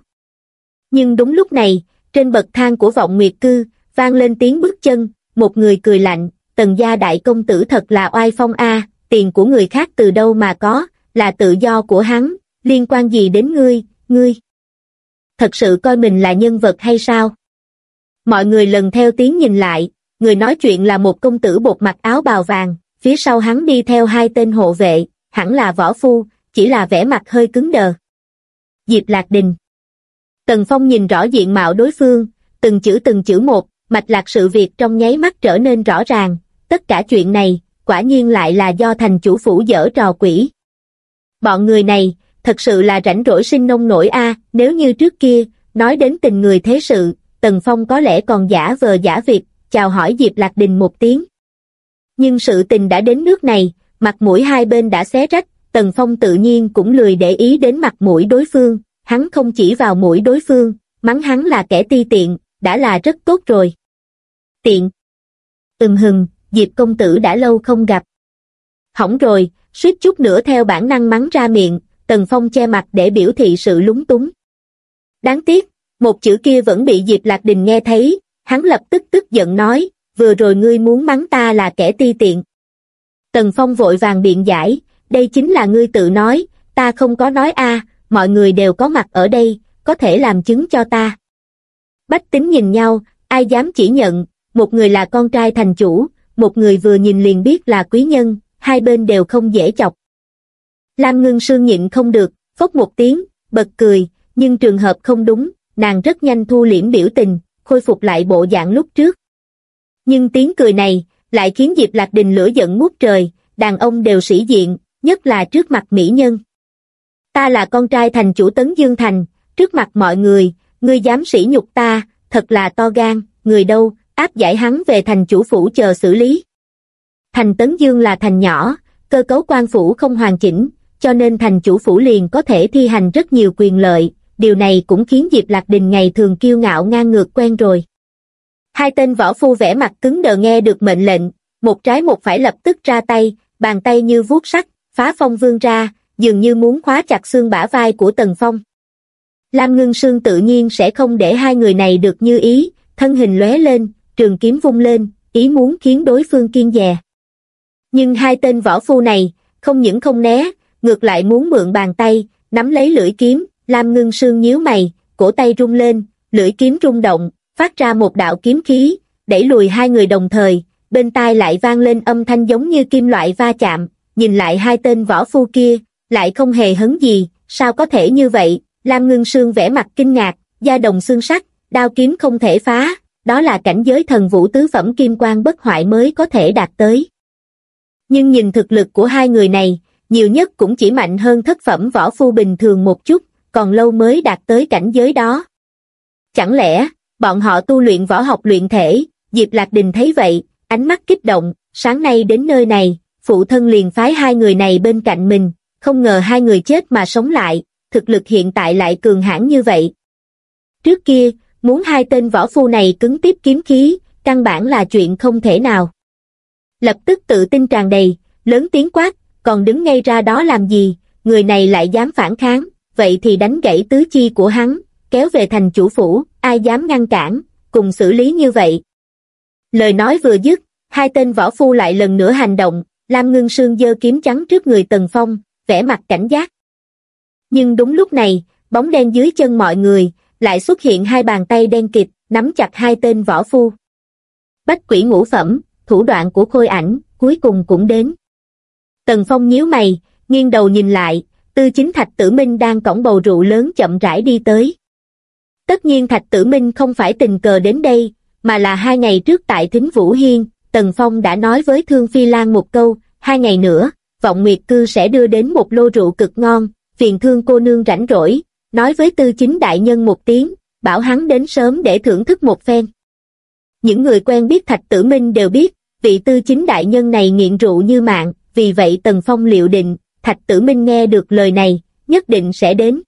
Nhưng đúng lúc này, trên bậc thang của Vọng Nguyệt Cư, vang lên tiếng bước chân, một người cười lạnh, Tần gia đại công tử thật là oai phong a, tiền của người khác từ đâu mà có, là tự do của hắn, liên quan gì đến ngươi? Thật sự coi mình là nhân vật hay sao? Mọi người lần theo tiếng nhìn lại, người nói chuyện là một công tử bột mặc áo bào vàng, phía sau hắn đi theo 2 tên hộ vệ, hẳn là võ phu, chỉ là vẻ mặt hơi cứng đờ. Diệp Lạc Đình. Tần Phong nhìn rõ diện mạo đối phương, từng chữ một, mạch lạc sự việc trong nháy mắt trở nên rõ ràng, tất cả chuyện này, quả nhiên lại là do thành chủ phủ giở trò quỷ. Bọn người này, thật sự là rảnh rỗi sinh nông nổi a, nếu như trước kia, nói đến tình người thế sự, Tần Phong có lẽ còn giả vờ giả vịt, chào hỏi Diệp Lạc Đình một tiếng. Nhưng sự tình đã đến nước này, mặt mũi hai bên đã xé rách, Tần Phong tự nhiên cũng lười để ý đến mặt mũi đối phương, hắn không chỉ vào mũi đối phương, mắng hắn là kẻ ti tiện, đã là rất tốt rồi. Tiện. Diệp công tử đã lâu không gặp. Hỏng rồi, suýt chút nữa theo bản năng mắng ra miệng, Tần Phong che mặt để biểu thị sự lúng túng. Đáng tiếc, một chữ kia vẫn bị Diệp Lạc Đình nghe thấy, hắn lập tức tức giận nói, vừa rồi ngươi muốn mắng ta là kẻ ti tiện. Tần Phong vội vàng biện giải, đây chính là ngươi tự nói, Ta không có nói a, mọi người đều có mặt ở đây, có thể làm chứng cho ta. Bách tính nhìn nhau, ai dám chỉ nhận, một người là con trai thành chủ, một người vừa nhìn liền biết là quý nhân, hai bên đều không dễ chọc. Lam Ngưng Sương nhịn không được, phốc một tiếng, bật cười, nhưng trường hợp không đúng, nàng rất nhanh thu liễm biểu tình, khôi phục lại bộ dạng lúc trước. Nhưng tiếng cười này, lại khiến Diệp Lạc Đình lửa giận ngút trời, đàn ông đều sĩ diện, nhất là trước mặt mỹ nhân. Ta là con trai thành chủ Tấn Dương Thành, trước mặt mọi người, ngươi dám sỉ nhục ta, thật là to gan, người đâu, áp giải hắn về thành chủ phủ chờ xử lý. Thành Tấn Dương là thành nhỏ, cơ cấu quan phủ không hoàn chỉnh, cho nên thành chủ phủ liền có thể thi hành rất nhiều quyền lợi, điều này cũng khiến Diệp Lạc Đình ngày thường kiêu ngạo ngang ngược quen rồi. Hai tên võ phu vẻ mặt cứng đờ nghe được mệnh lệnh, một trái một phải lập tức ra tay, bàn tay như vuốt sắt, phá phong vươn ra, dường như muốn khóa chặt xương bả vai của Tần Phong. Lam Ngưng Sương tự nhiên sẽ không để hai người này được như ý, thân hình lóe lên, trường kiếm vung lên, ý muốn khiến đối phương kiêng dè. Nhưng hai tên võ phu này, không những không né, ngược lại muốn mượn bàn tay, nắm lấy lưỡi kiếm. Lam Ngưng Sương nhíu mày, cổ tay rung lên, lưỡi kiếm rung động, phát ra một đạo kiếm khí, đẩy lùi hai người đồng thời, bên tai lại vang lên âm thanh giống như kim loại va chạm, nhìn lại hai tên võ phu kia, lại không hề hấn gì, sao có thể như vậy? Lam Ngưng Sương vẻ mặt kinh ngạc, da đồng xương sắt, đao kiếm không thể phá, đó là cảnh giới thần vũ tứ phẩm kim quang bất hoại mới có thể đạt tới. Nhưng nhìn thực lực của hai người này, nhiều nhất cũng chỉ mạnh hơn thất phẩm võ phu bình thường một chút, còn lâu mới đạt tới cảnh giới đó. Chẳng lẽ, bọn họ tu luyện võ học luyện thể? Diệp Lạc Đình thấy vậy, ánh mắt kích động, sáng nay đến nơi này, phụ thân liền phái hai người này bên cạnh mình, không ngờ hai người chết mà sống lại, thực lực hiện tại lại cường hãn như vậy. Trước kia, muốn hai tên võ phu này cứng tiếp kiếm khí, căn bản là chuyện không thể nào. Lập tức tự tin tràn đầy, lớn tiếng quát, còn đứng ngay ra đó làm gì, người này lại dám phản kháng, vậy thì đánh gãy tứ chi của hắn, kéo về thành chủ phủ, ai dám ngăn cản, cùng xử lý như vậy. Lời nói vừa dứt, hai tên võ phu lại lần nữa hành động, Lam Ngưng Sương giơ kiếm chắn trước người Tần Phong, vẻ mặt cảnh giác. Nhưng đúng lúc này, bóng đen dưới chân mọi người, lại xuất hiện hai bàn tay đen kịt, nắm chặt hai tên võ phu. Bách quỷ ngũ phẩm, thủ đoạn của Khôi Ảnh, cuối cùng cũng đến. Tần Phong nhíu mày, nghiêng đầu nhìn lại, Tư Chính Thạch Tử Minh đang cõng bầu rượu lớn chậm rãi đi tới. Tất nhiên Thạch Tử Minh không phải tình cờ đến đây, mà là 2 ngày trước tại Thính Vũ Hiên, Tần Phong đã nói với Thương Phi Lan một câu, 2 ngày nữa, Vọng Nguyệt Cư sẽ đưa đến một lô rượu cực ngon, phiền Thương cô nương rảnh rỗi, nói với Tư Chính đại nhân một tiếng, bảo hắn đến sớm để thưởng thức một phen. Những người quen biết Thạch Tử Minh đều biết, vị Tư Chính đại nhân này nghiện rượu như mạng, vì vậy Tần Phong liệu định, Thạch Tử Minh nghe được lời này, nhất định sẽ đến.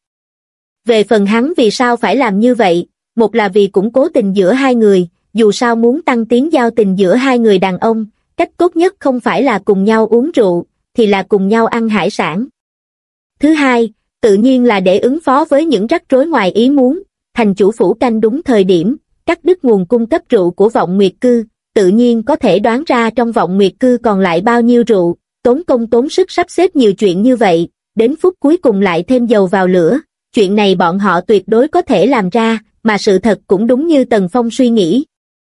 Về phần hắn vì sao phải làm như vậy, một là vì củng cố tình giữa hai người, dù sao muốn tăng tiến giao tình giữa hai người đàn ông, cách tốt nhất không phải là cùng nhau uống rượu, thì là cùng nhau ăn hải sản. Thứ hai, tự nhiên là để ứng phó với những rắc rối ngoài ý muốn, thành chủ phủ canh đúng thời điểm, cắt đứt nguồn cung cấp rượu của Vọng Nguyệt Cư, tự nhiên có thể đoán ra trong Vọng Nguyệt Cư còn lại bao nhiêu rượu, tốn công tốn sức sắp xếp nhiều chuyện như vậy, đến phút cuối cùng lại thêm dầu vào lửa, chuyện này bọn họ tuyệt đối có thể làm ra, mà sự thật cũng đúng như Tần Phong suy nghĩ.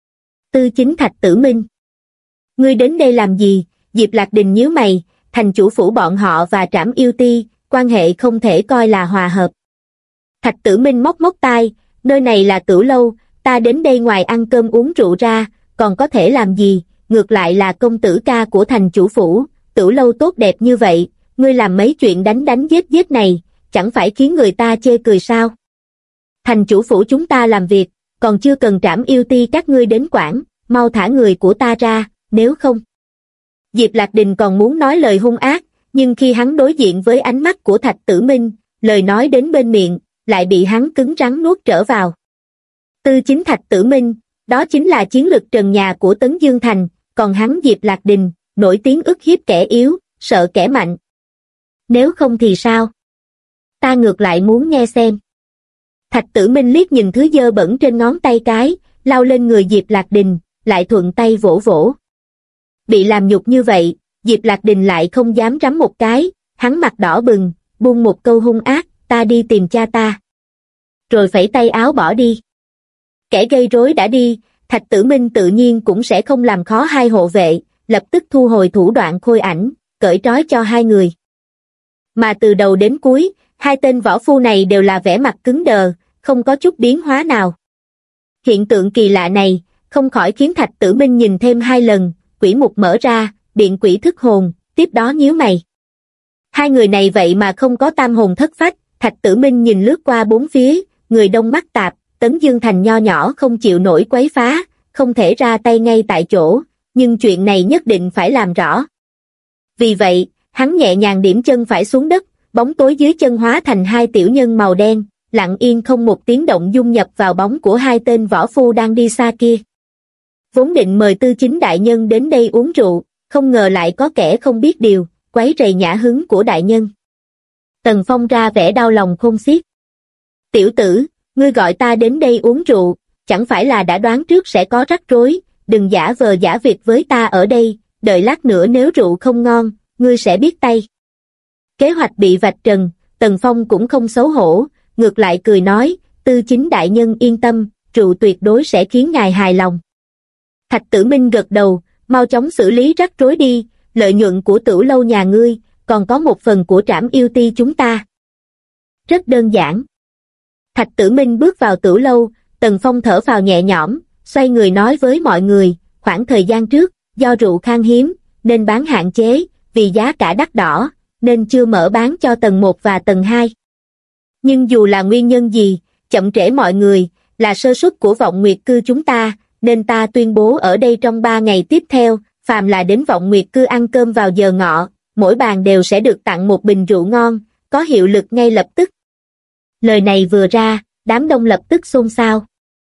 Tư Chính Thạch Tử Minh, ngươi đến đây làm gì? Diệp Lạc Đình nhíu mày, thành chủ phủ bọn họ và Trảm Yêu Ti, quan hệ không thể coi là hòa hợp. Thạch Tử Minh móc móc tai, nơi này là Tửu lâu, ta đến đây ngoài ăn cơm uống rượu ra, còn có thể làm gì, ngược lại là công tử ca của thành chủ phủ, Tửu lâu tốt đẹp như vậy, ngươi làm mấy chuyện đánh đánh giết giết này, chẳng phải khiến người ta chê cười sao? Thành chủ phủ chúng ta làm việc, còn chưa cần Trảm Yêu Ti các ngươi đến quản, mau thả người của ta ra, nếu không. Diệp Lạc Đình còn muốn nói lời hung ác, nhưng khi hắn đối diện với ánh mắt của Thạch Tử Minh, lời nói đến bên miệng, lại bị hắn cứng rắn nuốt trở vào. Tư Chính Thạch Tử Minh, đó chính là chiến lực trần nhà của Tấn Dương Thành, còn hắn Diệp Lạc Đình, nổi tiếng ức hiếp kẻ yếu, sợ kẻ mạnh. Nếu không thì sao? Ta ngược lại muốn nghe xem. Thạch Tử Minh liếc nhìn thứ dơ bẩn trên ngón tay cái, lao lên người Diệp Lạc Đình, lại thuận tay vỗ vỗ. Bị làm nhục như vậy, Diệp Lạc Đình lại không dám rắm một cái, hắn mặt đỏ bừng, buông một câu hung ác, ta đi tìm cha ta. Rồi phẩy tay áo bỏ đi. Kẻ gây rối đã đi, Thạch Tử Minh tự nhiên cũng sẽ không làm khó hai hộ vệ, lập tức thu hồi thủ đoạn khôi ảnh, cởi trói cho hai người. Mà từ đầu đến cuối, hai tên võ phu này đều là vẻ mặt cứng đờ, không có chút biến hóa nào. Hiện tượng kỳ lạ này, không khỏi khiến Thạch Tử Minh nhìn thêm hai lần, quỷ mục mở ra, biện quỷ thức hồn, tiếp đó nhíu mày. Hai người này vậy mà không có tam hồn thất phách, Thạch Tử Minh nhìn lướt qua bốn phía, người đông mắt tạp, Tấn Dương Thành nho nhỏ không chịu nổi quấy phá, không thể ra tay ngay tại chỗ, nhưng chuyện này nhất định phải làm rõ. Vì vậy, hắn nhẹ nhàng điểm chân phải xuống đất, bóng tối dưới chân hóa thành hai tiểu nhân màu đen, lặng yên không một tiếng động dung nhập vào bóng của hai tên võ phu đang đi xa kia. Vốn định mời Tư Chính đại nhân đến đây uống rượu, không ngờ lại có kẻ không biết điều, quấy rầy nhã hứng của đại nhân. Tần Phong ra vẻ đau lòng khôn xiết. Tiểu tử, ngươi gọi ta đến đây uống rượu, chẳng phải là đã đoán trước sẽ có rắc rối, đừng giả vờ giả vịt với ta ở đây, đợi lát nữa nếu rượu không ngon, ngươi sẽ biết tay. Kế hoạch bị vạch trần, Tần Phong cũng không xấu hổ, ngược lại cười nói, Tư Chính đại nhân yên tâm, rượu tuyệt đối sẽ khiến ngài hài lòng. Thạch Tử Minh gật đầu, mau chóng xử lý rắc rối đi, lợi nhuận của Tửu lâu nhà ngươi, còn có một phần của Trảm Yêu Ti chúng ta. Rất đơn giản. Thạch Tử Minh bước vào Tửu lâu, Tần Phong thở phào nhẹ nhõm, xoay người nói với mọi người, khoảng thời gian trước, do rượu khan hiếm, nên bán hạn chế, vì giá cả đắt đỏ, nên chưa mở bán cho tầng 1 và tầng 2. Nhưng dù là nguyên nhân gì, chậm trễ mọi người, là sơ suất của Vọng Nguyệt Cư chúng ta, nên ta tuyên bố ở đây trong 3 ngày tiếp theo, phàm là đến Vọng Nguyệt Cư ăn cơm vào giờ ngọ, mỗi bàn đều sẽ được tặng một bình rượu ngon, có hiệu lực ngay lập tức. Lời này vừa ra, đám đông lập tức xôn xao.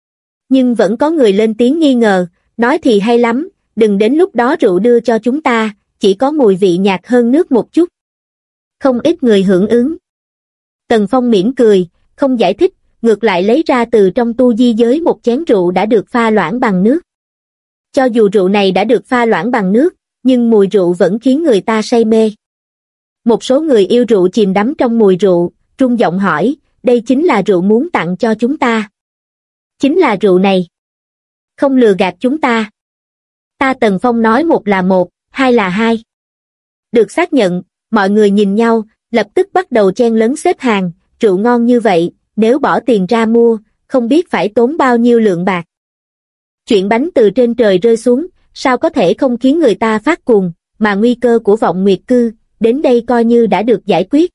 Nhưng vẫn có người lên tiếng nghi ngờ, nói thì hay lắm, đừng đến lúc đó rượu đưa cho chúng ta, chỉ có mùi vị nhạt hơn nước một chút. Không ít người hưởng ứng. Tần Phong mỉm cười, không giải thích, ngược lại lấy ra từ trong tu di giới một chén rượu đã được pha loãng bằng nước. Cho dù rượu này đã được pha loãng bằng nước, nhưng mùi rượu vẫn khiến người ta say mê. Một số người yêu rượu chìm đắm trong mùi rượu, rung giọng hỏi, đây chính là rượu muốn tặng cho chúng ta. Chính là rượu này. Không lừa gạt chúng ta. Ta Tần Phong nói một là một, hai là hai. Được xác nhận, mọi người nhìn nhau, lập tức bắt đầu chen lấn xếp hàng, rượu ngon như vậy, nếu bỏ tiền ra mua, không biết phải tốn bao nhiêu lượng bạc. Chuyện bánh từ trên trời rơi xuống, sao có thể không khiến người ta phát cuồng, mà nguy cơ của Vọng Nguyệt Cư, đến đây coi như đã được giải quyết.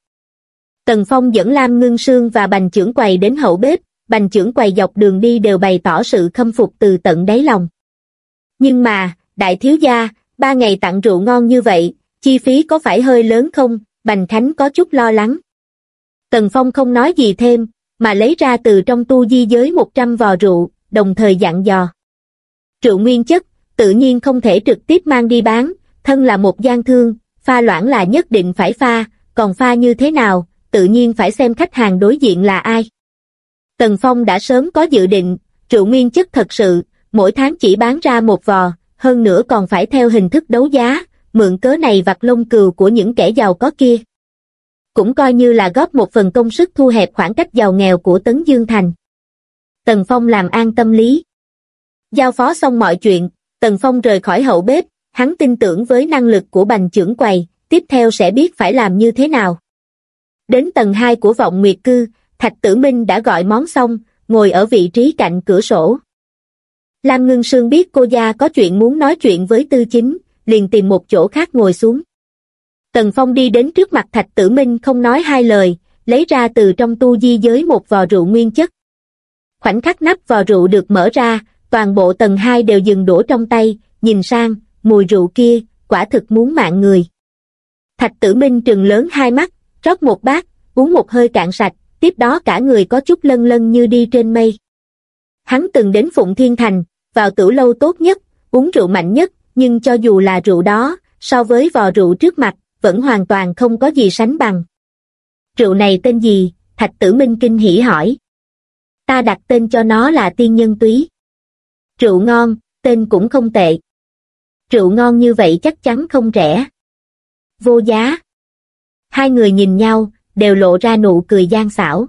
Tần Phong dẫn Lam Ngưng Sương và Bành trưởng quầy đến hậu bếp, Bành trưởng quầy dọc đường đi đều bày tỏ sự khâm phục từ tận đáy lòng. Nhưng mà, đại thiếu gia, 3 ngày tặng rượu ngon như vậy, chi phí có phải hơi lớn không? Bành Khánh có chút lo lắng. Tần Phong không nói gì thêm, mà lấy ra từ trong tu di giới 100 vò rượu, đồng thời dặn dò. Rượu nguyên chất, tự nhiên không thể trực tiếp mang đi bán, thân là một gian thương, pha loãng là nhất định phải pha, còn pha như thế nào, tự nhiên phải xem khách hàng đối diện là ai. Tần Phong đã sớm có dự định, rượu nguyên chất thật sự, mỗi tháng chỉ bán ra một vò, hơn nữa còn phải theo hình thức đấu giá, mượn cớ này vặt lông cừu của những kẻ giàu có kia. Cũng coi như là góp một phần công sức thu hẹp khoảng cách giàu nghèo của Tấn Dương Thành. Tần Phong làm an tâm lý. Giao phó xong mọi chuyện, Tần Phong rời khỏi hậu bếp, hắn tin tưởng với năng lực của Bành trưởng quầy, tiếp theo sẽ biết phải làm như thế nào. Đến tầng 2 của Vọng Nguyệt Cư, Thạch Tử Minh đã gọi món xong, ngồi ở vị trí cạnh cửa sổ. Lam Ngưng Sương biết cô gia có chuyện muốn nói chuyện với Tư Chính, liền tìm một chỗ khác ngồi xuống. Tần Phong đi đến trước mặt Thạch Tử Minh không nói hai lời, lấy ra từ trong tu di giới một vò rượu nguyên chất. Khoảnh khắc nắp vò rượu được mở ra, toàn bộ tầng 2 đều dừng đũa trong tay, nhìn sang, mùi rượu kia, quả thực muốn mạng người. Thạch Tử Minh trừng lớn hai mắt, rót một bát, uống một hơi cạn sạch, tiếp đó cả người có chút lân lân như đi trên mây. Hắn từng đến Phụng Thiên Thành, vào tử lâu tốt nhất, uống rượu mạnh nhất, nhưng cho dù là rượu đó, so với vò rượu trước mặt, vẫn hoàn toàn không có gì sánh bằng. Rượu này tên gì? Thạch Tử Minh kinh hỉ hỏi. Ta đặt tên cho nó là Tiên Nhân Túy. Rượu ngon, tên cũng không tệ. Rượu ngon như vậy chắc chắn không rẻ. Vô giá. Hai người nhìn nhau, đều lộ ra nụ cười gian xảo.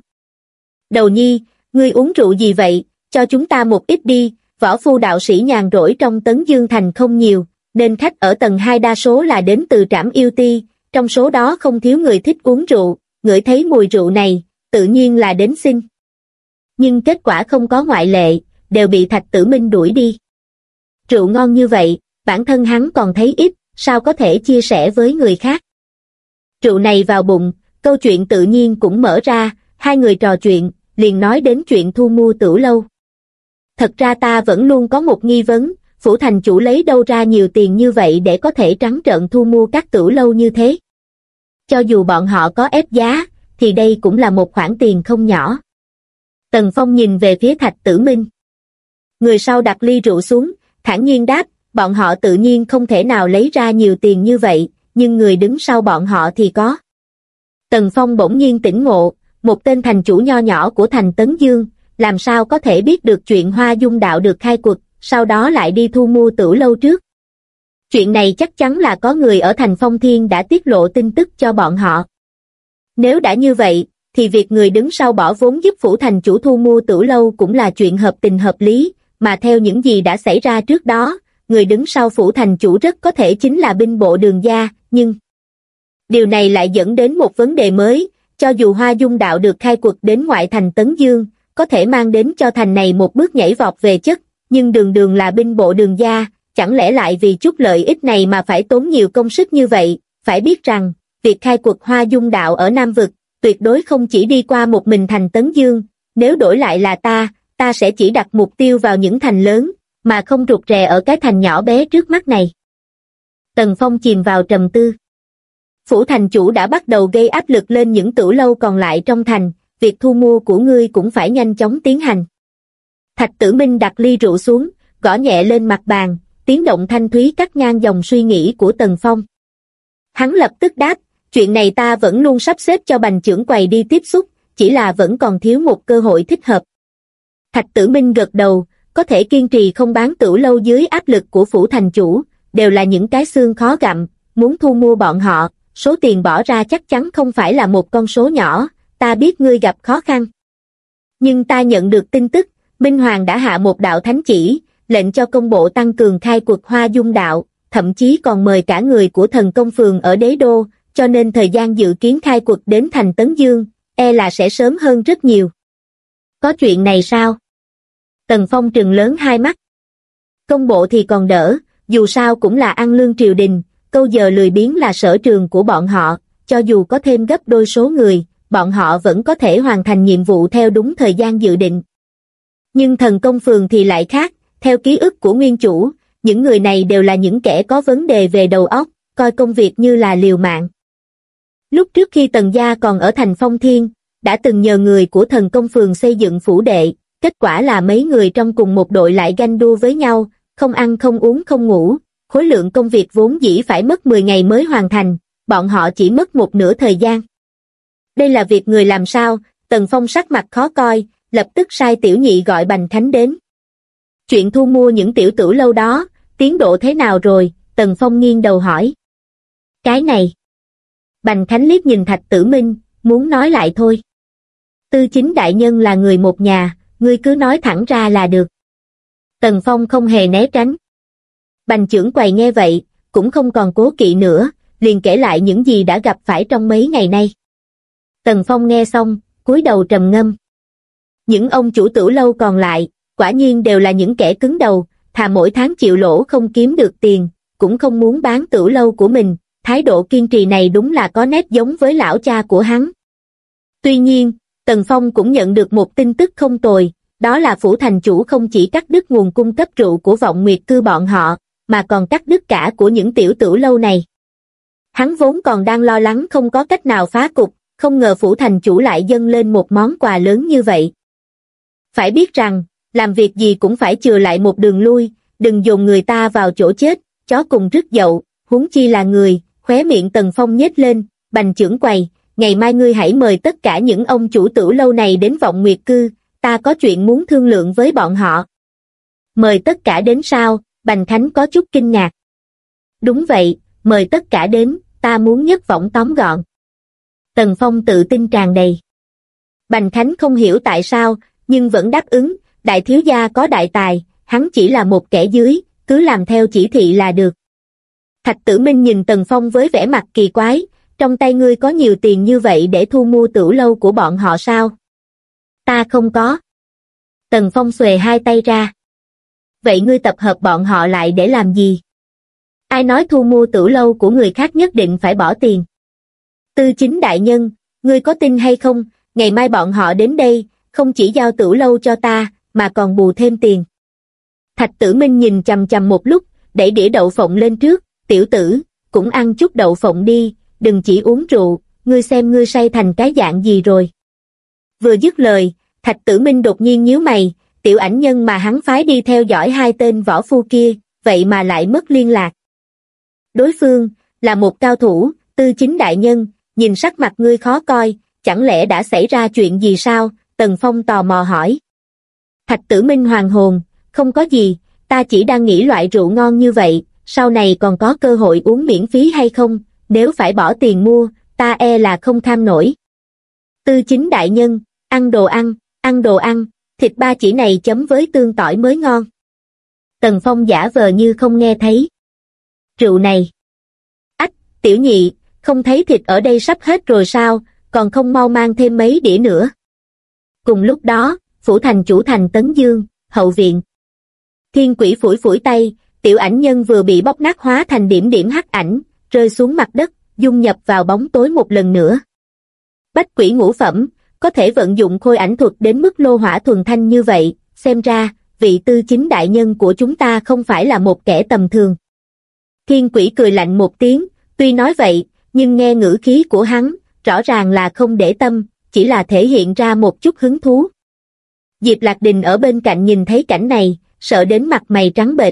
Đầu nhi, ngươi uống rượu gì vậy, cho chúng ta một ít đi, võ phu đạo sĩ nhàn rỗi trong Tấn Dương Thành không nhiều, nên khách ở tầng 2 đa số là đến từ Trảm Yêu Ti, trong số đó không thiếu người thích uống rượu, ngửi thấy mùi rượu này, tự nhiên là đến xin. Nhưng kết quả không có ngoại lệ, đều bị Thạch Tử Minh đuổi đi. Rượu ngon như vậy, bản thân hắn còn thấy ít, sao có thể chia sẻ với người khác. Rượu này vào bụng, câu chuyện tự nhiên cũng mở ra, hai người trò chuyện, liền nói đến chuyện thu mua Tửu lâu. Thật ra ta vẫn luôn có một nghi vấn, phủ thành chủ lấy đâu ra nhiều tiền như vậy để có thể trắng trợn thu mua các Tửu lâu như thế. Cho dù bọn họ có ép giá, thì đây cũng là một khoản tiền không nhỏ. Tần Phong nhìn về phía Thạch Tử Minh. Người sau đặt ly rượu xuống, thản nhiên đáp, bọn họ tự nhiên không thể nào lấy ra nhiều tiền như vậy, nhưng người đứng sau bọn họ thì có. Tần Phong bỗng nhiên tỉnh ngộ, một tên thành chủ nho nhỏ của thành Tấn Dương, làm sao có thể biết được chuyện Hoa Dung đạo được khai quật, sau đó lại đi thu mua Tửu lâu trước. Chuyện này chắc chắn là có người ở thành Phong Thiên đã tiết lộ tin tức cho bọn họ. Nếu đã như vậy, thì việc người đứng sau bỏ vốn giúp phủ thành chủ thu mua Tửu lâu cũng là chuyện hợp tình hợp lý, mà theo những gì đã xảy ra trước đó, người đứng sau phủ thành chủ rất có thể chính là binh bộ Đường gia, nhưng điều này lại dẫn đến một vấn đề mới, cho dù Hoa Dung đạo được khai quật đến ngoại thành Tấn Dương, có thể mang đến cho thành này một bước nhảy vọt về chất, nhưng đường đường là binh bộ Đường gia, chẳng lẽ lại vì chút lợi ích này mà phải tốn nhiều công sức như vậy. Phải biết rằng, việc khai quật Hoa Dung đạo ở Nam Vực, tuyệt đối không chỉ đi qua một mình thành Tấn Dương, nếu đổi lại là ta sẽ chỉ đặt mục tiêu vào những thành lớn, mà không rụt rè ở cái thành nhỏ bé trước mắt này. Tần Phong chìm vào trầm tư. Phủ thành chủ đã bắt đầu gây áp lực lên những Tửu lâu còn lại trong thành, việc thu mua của ngươi cũng phải nhanh chóng tiến hành. Thạch Tử Minh đặt ly rượu xuống, gõ nhẹ lên mặt bàn, tiếng động thanh thúy cắt ngang dòng suy nghĩ của Tần Phong. Hắn lập tức đáp, chuyện này ta vẫn luôn sắp xếp cho Bành trưởng quầy đi tiếp xúc, chỉ là vẫn còn thiếu một cơ hội thích hợp. Thạch Tử Minh gật đầu, có thể kiên trì không bán Tửu lâu dưới áp lực của phủ thành chủ, đều là những cái xương khó gặm, muốn thu mua bọn họ, số tiền bỏ ra chắc chắn không phải là một con số nhỏ, ta biết ngươi gặp khó khăn. Nhưng ta nhận được tin tức, Minh Hoàng đã hạ một đạo thánh chỉ, lệnh cho công bộ tăng cường khai quật Hoa Dung đạo, thậm chí còn mời cả người của thần công phường ở đế đô, cho nên thời gian dự kiến khai quật đến thành Tấn Dương, là sẽ sớm hơn rất nhiều. Có chuyện này sao? Tần Phong trừng lớn hai mắt. Công bộ thì còn đỡ, dù sao cũng là ăn lương triều đình, câu giờ lười biếng là sở trường của bọn họ, cho dù có thêm gấp đôi số người, bọn họ vẫn có thể hoàn thành nhiệm vụ theo đúng thời gian dự định. Nhưng thần công phường thì lại khác, theo ký ức của nguyên chủ, những người này đều là những kẻ có vấn đề về đầu óc, coi công việc như là liều mạng. Lúc trước khi Tần gia còn ở thành Phong Thiên, đã từng nhờ người của thần công phường xây dựng phủ đệ, kết quả là mấy người trong cùng một đội lại ganh đua với nhau, không ăn không uống không ngủ, khối lượng công việc vốn dĩ phải mất 10 ngày mới hoàn thành, bọn họ chỉ mất một nửa thời gian. Đây là việc người làm sao? Tần Phong sắc mặt khó coi, lập tức sai tiểu nhị gọi Bành Khánh đến. Chuyện thu mua những tiểu Tửu lâu đó, tiến độ thế nào rồi? Tần Phong nghiêng đầu hỏi. Cái này. Bành Khánh liếc nhìn Thạch Tử Minh, muốn nói lại thôi. Tư Chính đại nhân là người một nhà, ngươi cứ nói thẳng ra là được. Tần Phong không hề né tránh. Bành trưởng quầy nghe vậy, cũng không còn cố kỵ nữa, liền kể lại những gì đã gặp phải trong mấy ngày nay. Tần Phong nghe xong, cúi đầu trầm ngâm. Những ông chủ Tửu lâu còn lại, quả nhiên đều là những kẻ cứng đầu, thà mỗi tháng chịu lỗ không kiếm được tiền, cũng không muốn bán Tửu lâu của mình, thái độ kiên trì này đúng là có nét giống với lão cha của hắn. Tuy nhiên, Tần Phong cũng nhận được một tin tức không tồi, đó là phủ thành chủ không chỉ cắt đứt nguồn cung cấp rượu của Vọng Nguyệt Cư bọn họ, mà còn cắt đứt cả của những tiểu Tửu lâu này. Hắn vốn còn đang lo lắng không có cách nào phá cục, không ngờ phủ thành chủ lại dâng lên một món quà lớn như vậy. Phải biết rằng, làm việc gì cũng phải chừa lại một đường lui, đừng dồn người ta vào chỗ chết, chó cùng rứt dậu, huống chi là người. Khóe miệng Tần Phong nhếch lên, Bành trưởng quầy, ngày mai ngươi hãy mời tất cả những ông chủ Tửu lâu này đến Vọng Nguyệt Cư, ta có chuyện muốn thương lượng với bọn họ. Mời tất cả đến sao? Bành Khánh có chút kinh ngạc. Đúng vậy, mời tất cả đến, ta muốn nhất võng tóm gọn. Tần Phong tự tin tràn đầy. Bành Khánh không hiểu tại sao, nhưng vẫn đáp ứng, đại thiếu gia có đại tài, hắn chỉ là một kẻ dưới, cứ làm theo chỉ thị là được. Thạch Tử Minh nhìn Tần Phong với vẻ mặt kỳ quái, trong tay ngươi có nhiều tiền như vậy để thu mua tửu lâu của bọn họ sao? Ta không có. Tần Phong xuề hai tay ra. Vậy ngươi tập hợp bọn họ lại để làm gì? Ai nói thu mua tửu lâu của người khác nhất định phải bỏ tiền? Tư Chính đại nhân, ngươi có tin hay không, ngày mai bọn họ đến đây, không chỉ giao tửu lâu cho ta, mà còn bù thêm tiền. Thạch Tử Minh nhìn chằm chằm một lúc, đẩy đĩa đậu phộng lên trước, tiểu tử, cũng ăn chút đậu phộng đi, đừng chỉ uống rượu, ngươi xem ngươi say thành cái dạng gì rồi. Vừa dứt lời, Thạch Tử Minh đột nhiên nhíu mày, tiểu ảnh nhân mà hắn phái đi theo dõi hai tên võ phu kia, vậy mà lại mất liên lạc. Đối phương, là một cao thủ, Tư Chính đại nhân, nhìn sắc mặt ngươi khó coi, chẳng lẽ đã xảy ra chuyện gì sao? Tần Phong tò mò hỏi. Thạch Tử Minh hoàn hồn, không có gì, ta chỉ đang nghĩ loại rượu ngon như vậy, sau này còn có cơ hội uống miễn phí hay không, nếu phải bỏ tiền mua, ta e là không tham nổi. Tư Chính đại nhân, ăn đồ ăn, thịt ba chỉ này chấm với tương tỏi mới ngon. Tần Phong giả vờ như không nghe thấy. Rượu này. Ách, tiểu nhị, không thấy thịt ở đây sắp hết rồi sao, còn không mau mang thêm mấy đĩa nữa. Cùng lúc đó, phủ thành chủ thành Tấn Dương, hậu viện. Thiên Quỷ phủi phủi tay, tiểu ảnh nhân vừa bị bóc nát hóa thành điểm điểm hắc ảnh, rơi xuống mặt đất, dung nhập vào bóng tối một lần nữa. Bách quỷ ngũ phẩm, có thể vận dụng khôi ảnh thuật đến mức lô hỏa thuần thanh như vậy, xem ra, vị Tư Chính đại nhân của chúng ta không phải là một kẻ tầm thường. Thiên Quỷ cười lạnh một tiếng, tuy nói vậy, nhưng nghe ngữ khí của hắn, rõ ràng là không để tâm, chỉ là thể hiện ra một chút hứng thú. Diệp Lạc Đình ở bên cạnh nhìn thấy cảnh này, sợ đến mặt mày trắng bệch,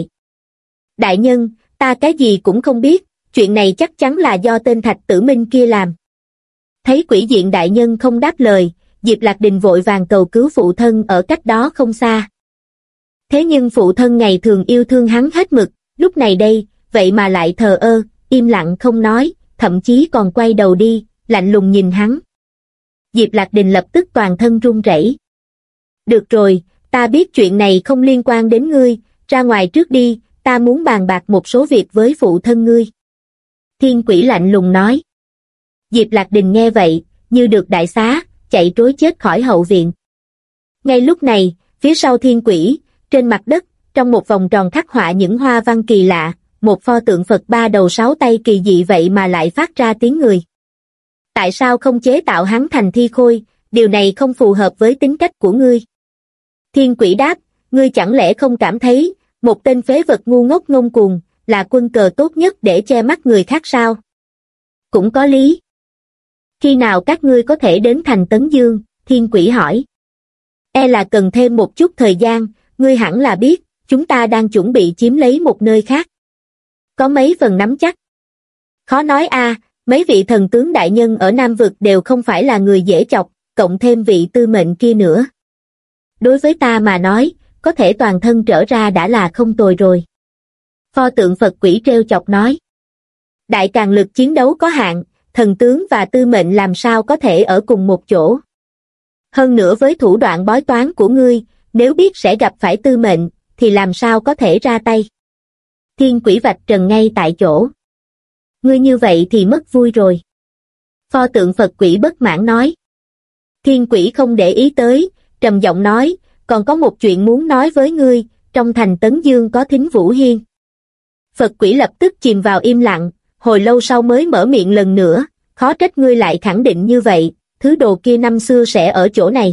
đại nhân, ta cái gì cũng không biết, chuyện này chắc chắn là do tên Thạch Tử Minh kia làm. Thấy Quỷ Diện đại nhân không đáp lời, Diệp Lạc Đình vội vàng cầu cứu phụ thân ở cách đó không xa. Thế nhưng phụ thân ngày thường yêu thương hắn hết mực, lúc này đây, vậy mà lại thờ ơ, im lặng không nói, thậm chí còn quay đầu đi, lạnh lùng nhìn hắn. Diệp Lạc Đình lập tức toàn thân run rẩy. Được rồi, ta biết chuyện này không liên quan đến ngươi, ra ngoài trước đi, ta muốn bàn bạc một số việc với phụ thân ngươi. Thiên Quỷ lạnh lùng nói. Diệp Lạc Đình nghe vậy, như được đại xá, chạy trối chết khỏi hậu viện. Ngay lúc này, phía sau Thiên Quỷ, trên mặt đất, trong một vòng tròn khắc họa những hoa văn kỳ lạ, một pho tượng Phật ba đầu sáu tay kỳ dị vậy mà lại phát ra tiếng người. Tại sao không chế tạo hắn thành thi khôi, điều này không phù hợp với tính cách của ngươi. Thiên Quỷ đáp, ngươi chẳng lẽ không cảm thấy, một tên phế vật ngu ngốc ngông cuồng, là quân cờ tốt nhất để che mắt người khác sao? Cũng có lý. Khi nào các ngươi có thể đến thành Tấn Dương? Thiên Quỷ hỏi. E là cần thêm một chút thời gian, ngươi hẳn là biết, chúng ta đang chuẩn bị chiếm lấy một nơi khác. Có mấy phần nắm chắc. Khó nói a, mấy vị thần tướng đại nhân ở Nam Vực đều không phải là người dễ chọc, cộng thêm vị tư mệnh kia nữa. Đối với ta mà nói, có thể toàn thân trở ra đã là không tồi rồi. Pho tượng Phật quỷ trêu chọc nói. Đại càng lực chiến đấu có hạn, thần tướng và tư mệnh làm sao có thể ở cùng một chỗ. Hơn nữa với thủ đoạn bói toán của ngươi, nếu biết sẽ gặp phải tư mệnh, thì làm sao có thể ra tay. Thiên Quỷ vạch trần ngay tại chỗ. Ngươi như vậy thì mất vui rồi. Pho tượng Phật quỷ bất mãn nói. Thiên Quỷ không để ý tới, trầm giọng nói, còn có một chuyện muốn nói với ngươi, trong thành Tấn Dương có Thính Vũ Hiên. Phật quỷ lập tức chìm vào im lặng, hồi lâu sau mới mở miệng lần nữa, khó trách ngươi lại khẳng định như vậy, thứ đồ kia năm xưa sẽ ở chỗ này.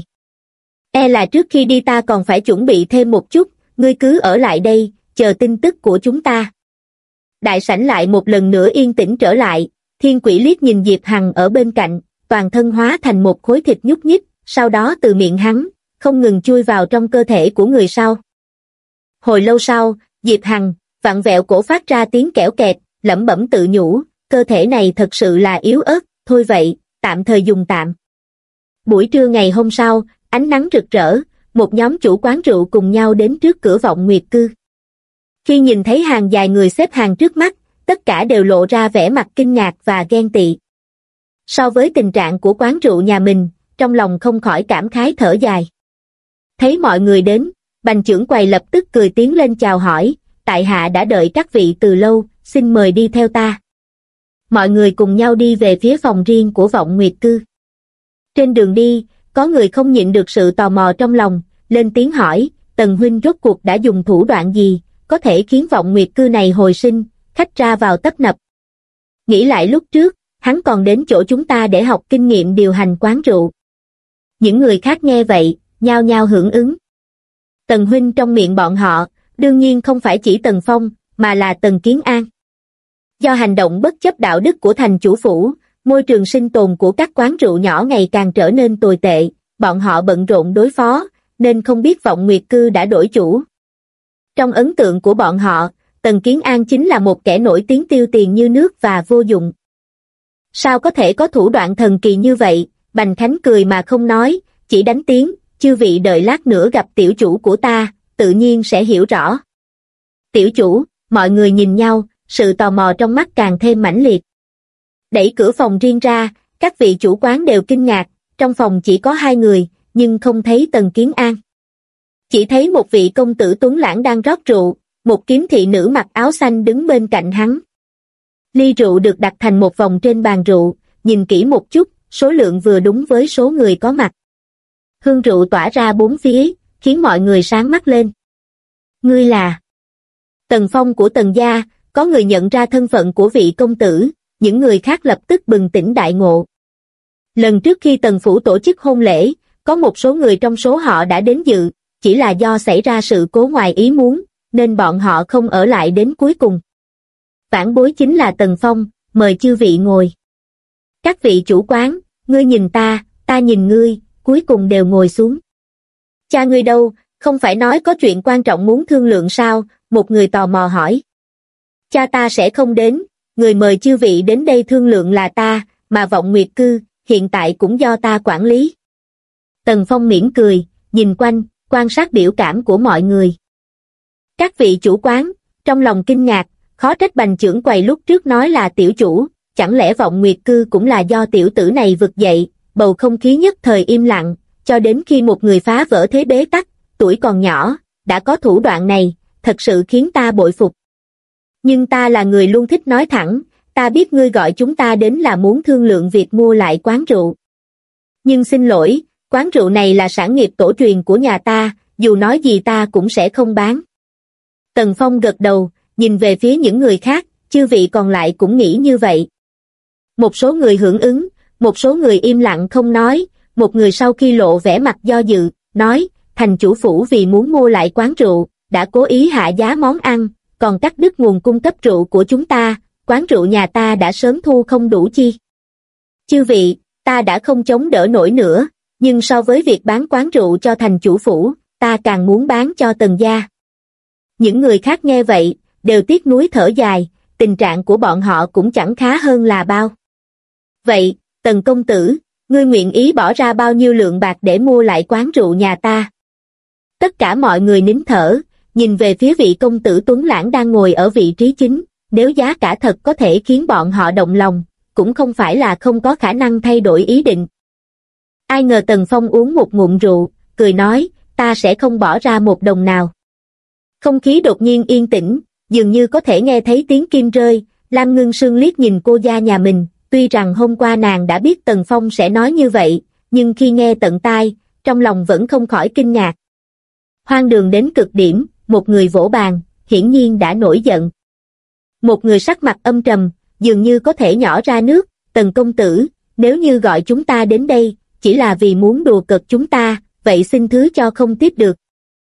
E là trước khi đi ta còn phải chuẩn bị thêm một chút, ngươi cứ ở lại đây, chờ tin tức của chúng ta. Đại sảnh lại một lần nữa yên tĩnh trở lại, Thiên Quỷ liếc nhìn Diệp Hằng ở bên cạnh, toàn thân hóa thành một khối thịt nhúc nhích, sau đó từ miệng hắn, không ngừng chui vào trong cơ thể của người sau. Hồi lâu sau, Diệp Hằng, vặn vẹo cổ phát ra tiếng kẽo kẹt, lẩm bẩm tự nhủ, cơ thể này thật sự là yếu ớt, thôi vậy, tạm thời dùng tạm. Buổi trưa ngày hôm sau, ánh nắng rực rỡ, một nhóm chủ quán rượu cùng nhau đến trước cửa Vọng Nguyệt Cư. Khi nhìn thấy hàng dài người xếp hàng trước mắt, tất cả đều lộ ra vẻ mặt kinh ngạc và ghen tị. So với tình trạng của quán rượu nhà mình, trong lòng không khỏi cảm khái thở dài. Thấy mọi người đến, Bành trưởng quầy lập tức cười tiến lên chào hỏi, tại hạ đã đợi các vị từ lâu, xin mời đi theo ta. Mọi người cùng nhau đi về phía phòng riêng của Vọng Nguyệt Cư. Trên đường đi, có người không nhịn được sự tò mò trong lòng, lên tiếng hỏi, Tần huynh rốt cuộc đã dùng thủ đoạn gì, có thể khiến Vọng Nguyệt Cư này hồi sinh, khách ra vào tấp nập. Nghĩ lại lúc trước, hắn còn đến chỗ chúng ta để học kinh nghiệm điều hành quán rượu. Những người khác nghe vậy, nhao nhao hưởng ứng. Tần huynh trong miệng bọn họ, đương nhiên không phải chỉ Tần Phong, mà là Tần Kiến An. Do hành động bất chấp đạo đức của thành chủ phủ, môi trường sinh tồn của các quán rượu nhỏ ngày càng trở nên tồi tệ, bọn họ bận rộn đối phó, nên không biết Vọng Nguyệt Cư đã đổi chủ. Trong ấn tượng của bọn họ, Tần Kiến An chính là một kẻ nổi tiếng tiêu tiền như nước và vô dụng. Sao có thể có thủ đoạn thần kỳ như vậy? Bành Khánh cười mà không nói, chỉ đánh tiếng, chư vị đợi lát nữa gặp tiểu chủ của ta, tự nhiên sẽ hiểu rõ. Tiểu chủ, mọi người nhìn nhau, sự tò mò trong mắt càng thêm mãnh liệt. Đẩy cửa phòng riêng ra, các vị chủ quán đều kinh ngạc, trong phòng chỉ có 2 người, nhưng không thấy Tần Kiến An. Chỉ thấy một vị công tử tuấn lãng đang rót rượu, một kiếm thị nữ mặc áo xanh đứng bên cạnh hắn. Ly rượu được đặt thành một vòng trên bàn rượu, nhìn kỹ một chút, số lượng vừa đúng với số người có mặt. Hương rượu tỏa ra bốn phía, khiến mọi người sáng mắt lên. Ngươi là Tần Phong của Tần gia, có người nhận ra thân phận của vị công tử, những người khác lập tức bừng tỉnh đại ngộ. Lần trước khi Tần phủ tổ chức hôn lễ, có một số người trong số họ đã đến dự, chỉ là do xảy ra sự cố ngoài ý muốn, nên bọn họ không ở lại đến cuối cùng. Vãn bối chính là Tần Phong, mời chư vị ngồi. Các vị chủ quán, ngươi nhìn ta, ta nhìn ngươi, cuối cùng đều ngồi xuống. Cha ngươi đâu, không phải nói có chuyện quan trọng muốn thương lượng sao? Một người tò mò hỏi. Cha ta sẽ không đến, người mời chư vị đến đây thương lượng là ta, mà Vọng Nguyệt Cư, hiện tại cũng do ta quản lý. Tần Phong mỉm cười, nhìn quanh, quan sát biểu cảm của mọi người. Các vị chủ quán, trong lòng kinh ngạc, khó trách Bành trưởng quầy lúc trước nói là tiểu chủ, chẳng lẽ Vọng Nguyệt Cư cũng là do tiểu tử này vực dậy, bầu không khí nhất thời im lặng, cho đến khi một người phá vỡ thế bế tắc, tuổi còn nhỏ, đã có thủ đoạn này, thật sự khiến ta bội phục. Nhưng ta là người luôn thích nói thẳng, ta biết ngươi gọi chúng ta đến là muốn thương lượng việc mua lại quán rượu. Nhưng xin lỗi, quán rượu này là sản nghiệp tổ truyền của nhà ta, dù nói gì ta cũng sẽ không bán. Tần Phong gật đầu, nhìn về phía những người khác, chư vị còn lại cũng nghĩ như vậy. Một số người hưởng ứng, một số người im lặng không nói, một người sau khi lộ vẻ mặt do dự, nói, thành chủ phủ vì muốn mua lại quán rượu, đã cố ý hạ giá món ăn, còn cắt đứt nguồn cung cấp rượu của chúng ta, quán rượu nhà ta đã sớm thu không đủ chi. Chư vị, ta đã không chống đỡ nổi nữa, nhưng so với việc bán quán rượu cho thành chủ phủ, ta càng muốn bán cho Tần gia. Những người khác nghe vậy, đều tiếc nuối thở dài, tình trạng của bọn họ cũng chẳng khá hơn là bao. Vậy, Tần công tử, ngươi nguyện ý bỏ ra bao nhiêu lượng bạc để mua lại quán rượu nhà ta? Tất cả mọi người nín thở, nhìn về phía vị công tử tuấn lãng đang ngồi ở vị trí chính, nếu giá cả thật có thể khiến bọn họ động lòng, cũng không phải là không có khả năng thay đổi ý định. Ai ngờ Tần Phong uống một ngụm rượu, cười nói, ta sẽ không bỏ ra một đồng nào. Không khí đột nhiên yên tĩnh, dường như có thể nghe thấy tiếng kim rơi. Lam Ngưng Sương liếc nhìn cô gia nhà mình, tuy rằng hôm qua nàng đã biết Tần Phong sẽ nói như vậy, nhưng khi nghe tận tai, trong lòng vẫn không khỏi kinh ngạc. Hoang đường đến cực điểm, một người vỗ bàn, hiển nhiên đã nổi giận. Một người sắc mặt âm trầm, dường như có thể nhỏ ra nước, Tần công tử, nếu như gọi chúng ta đến đây, chỉ là vì muốn đùa cợt chúng ta, vậy xin thứ cho không tiếp được.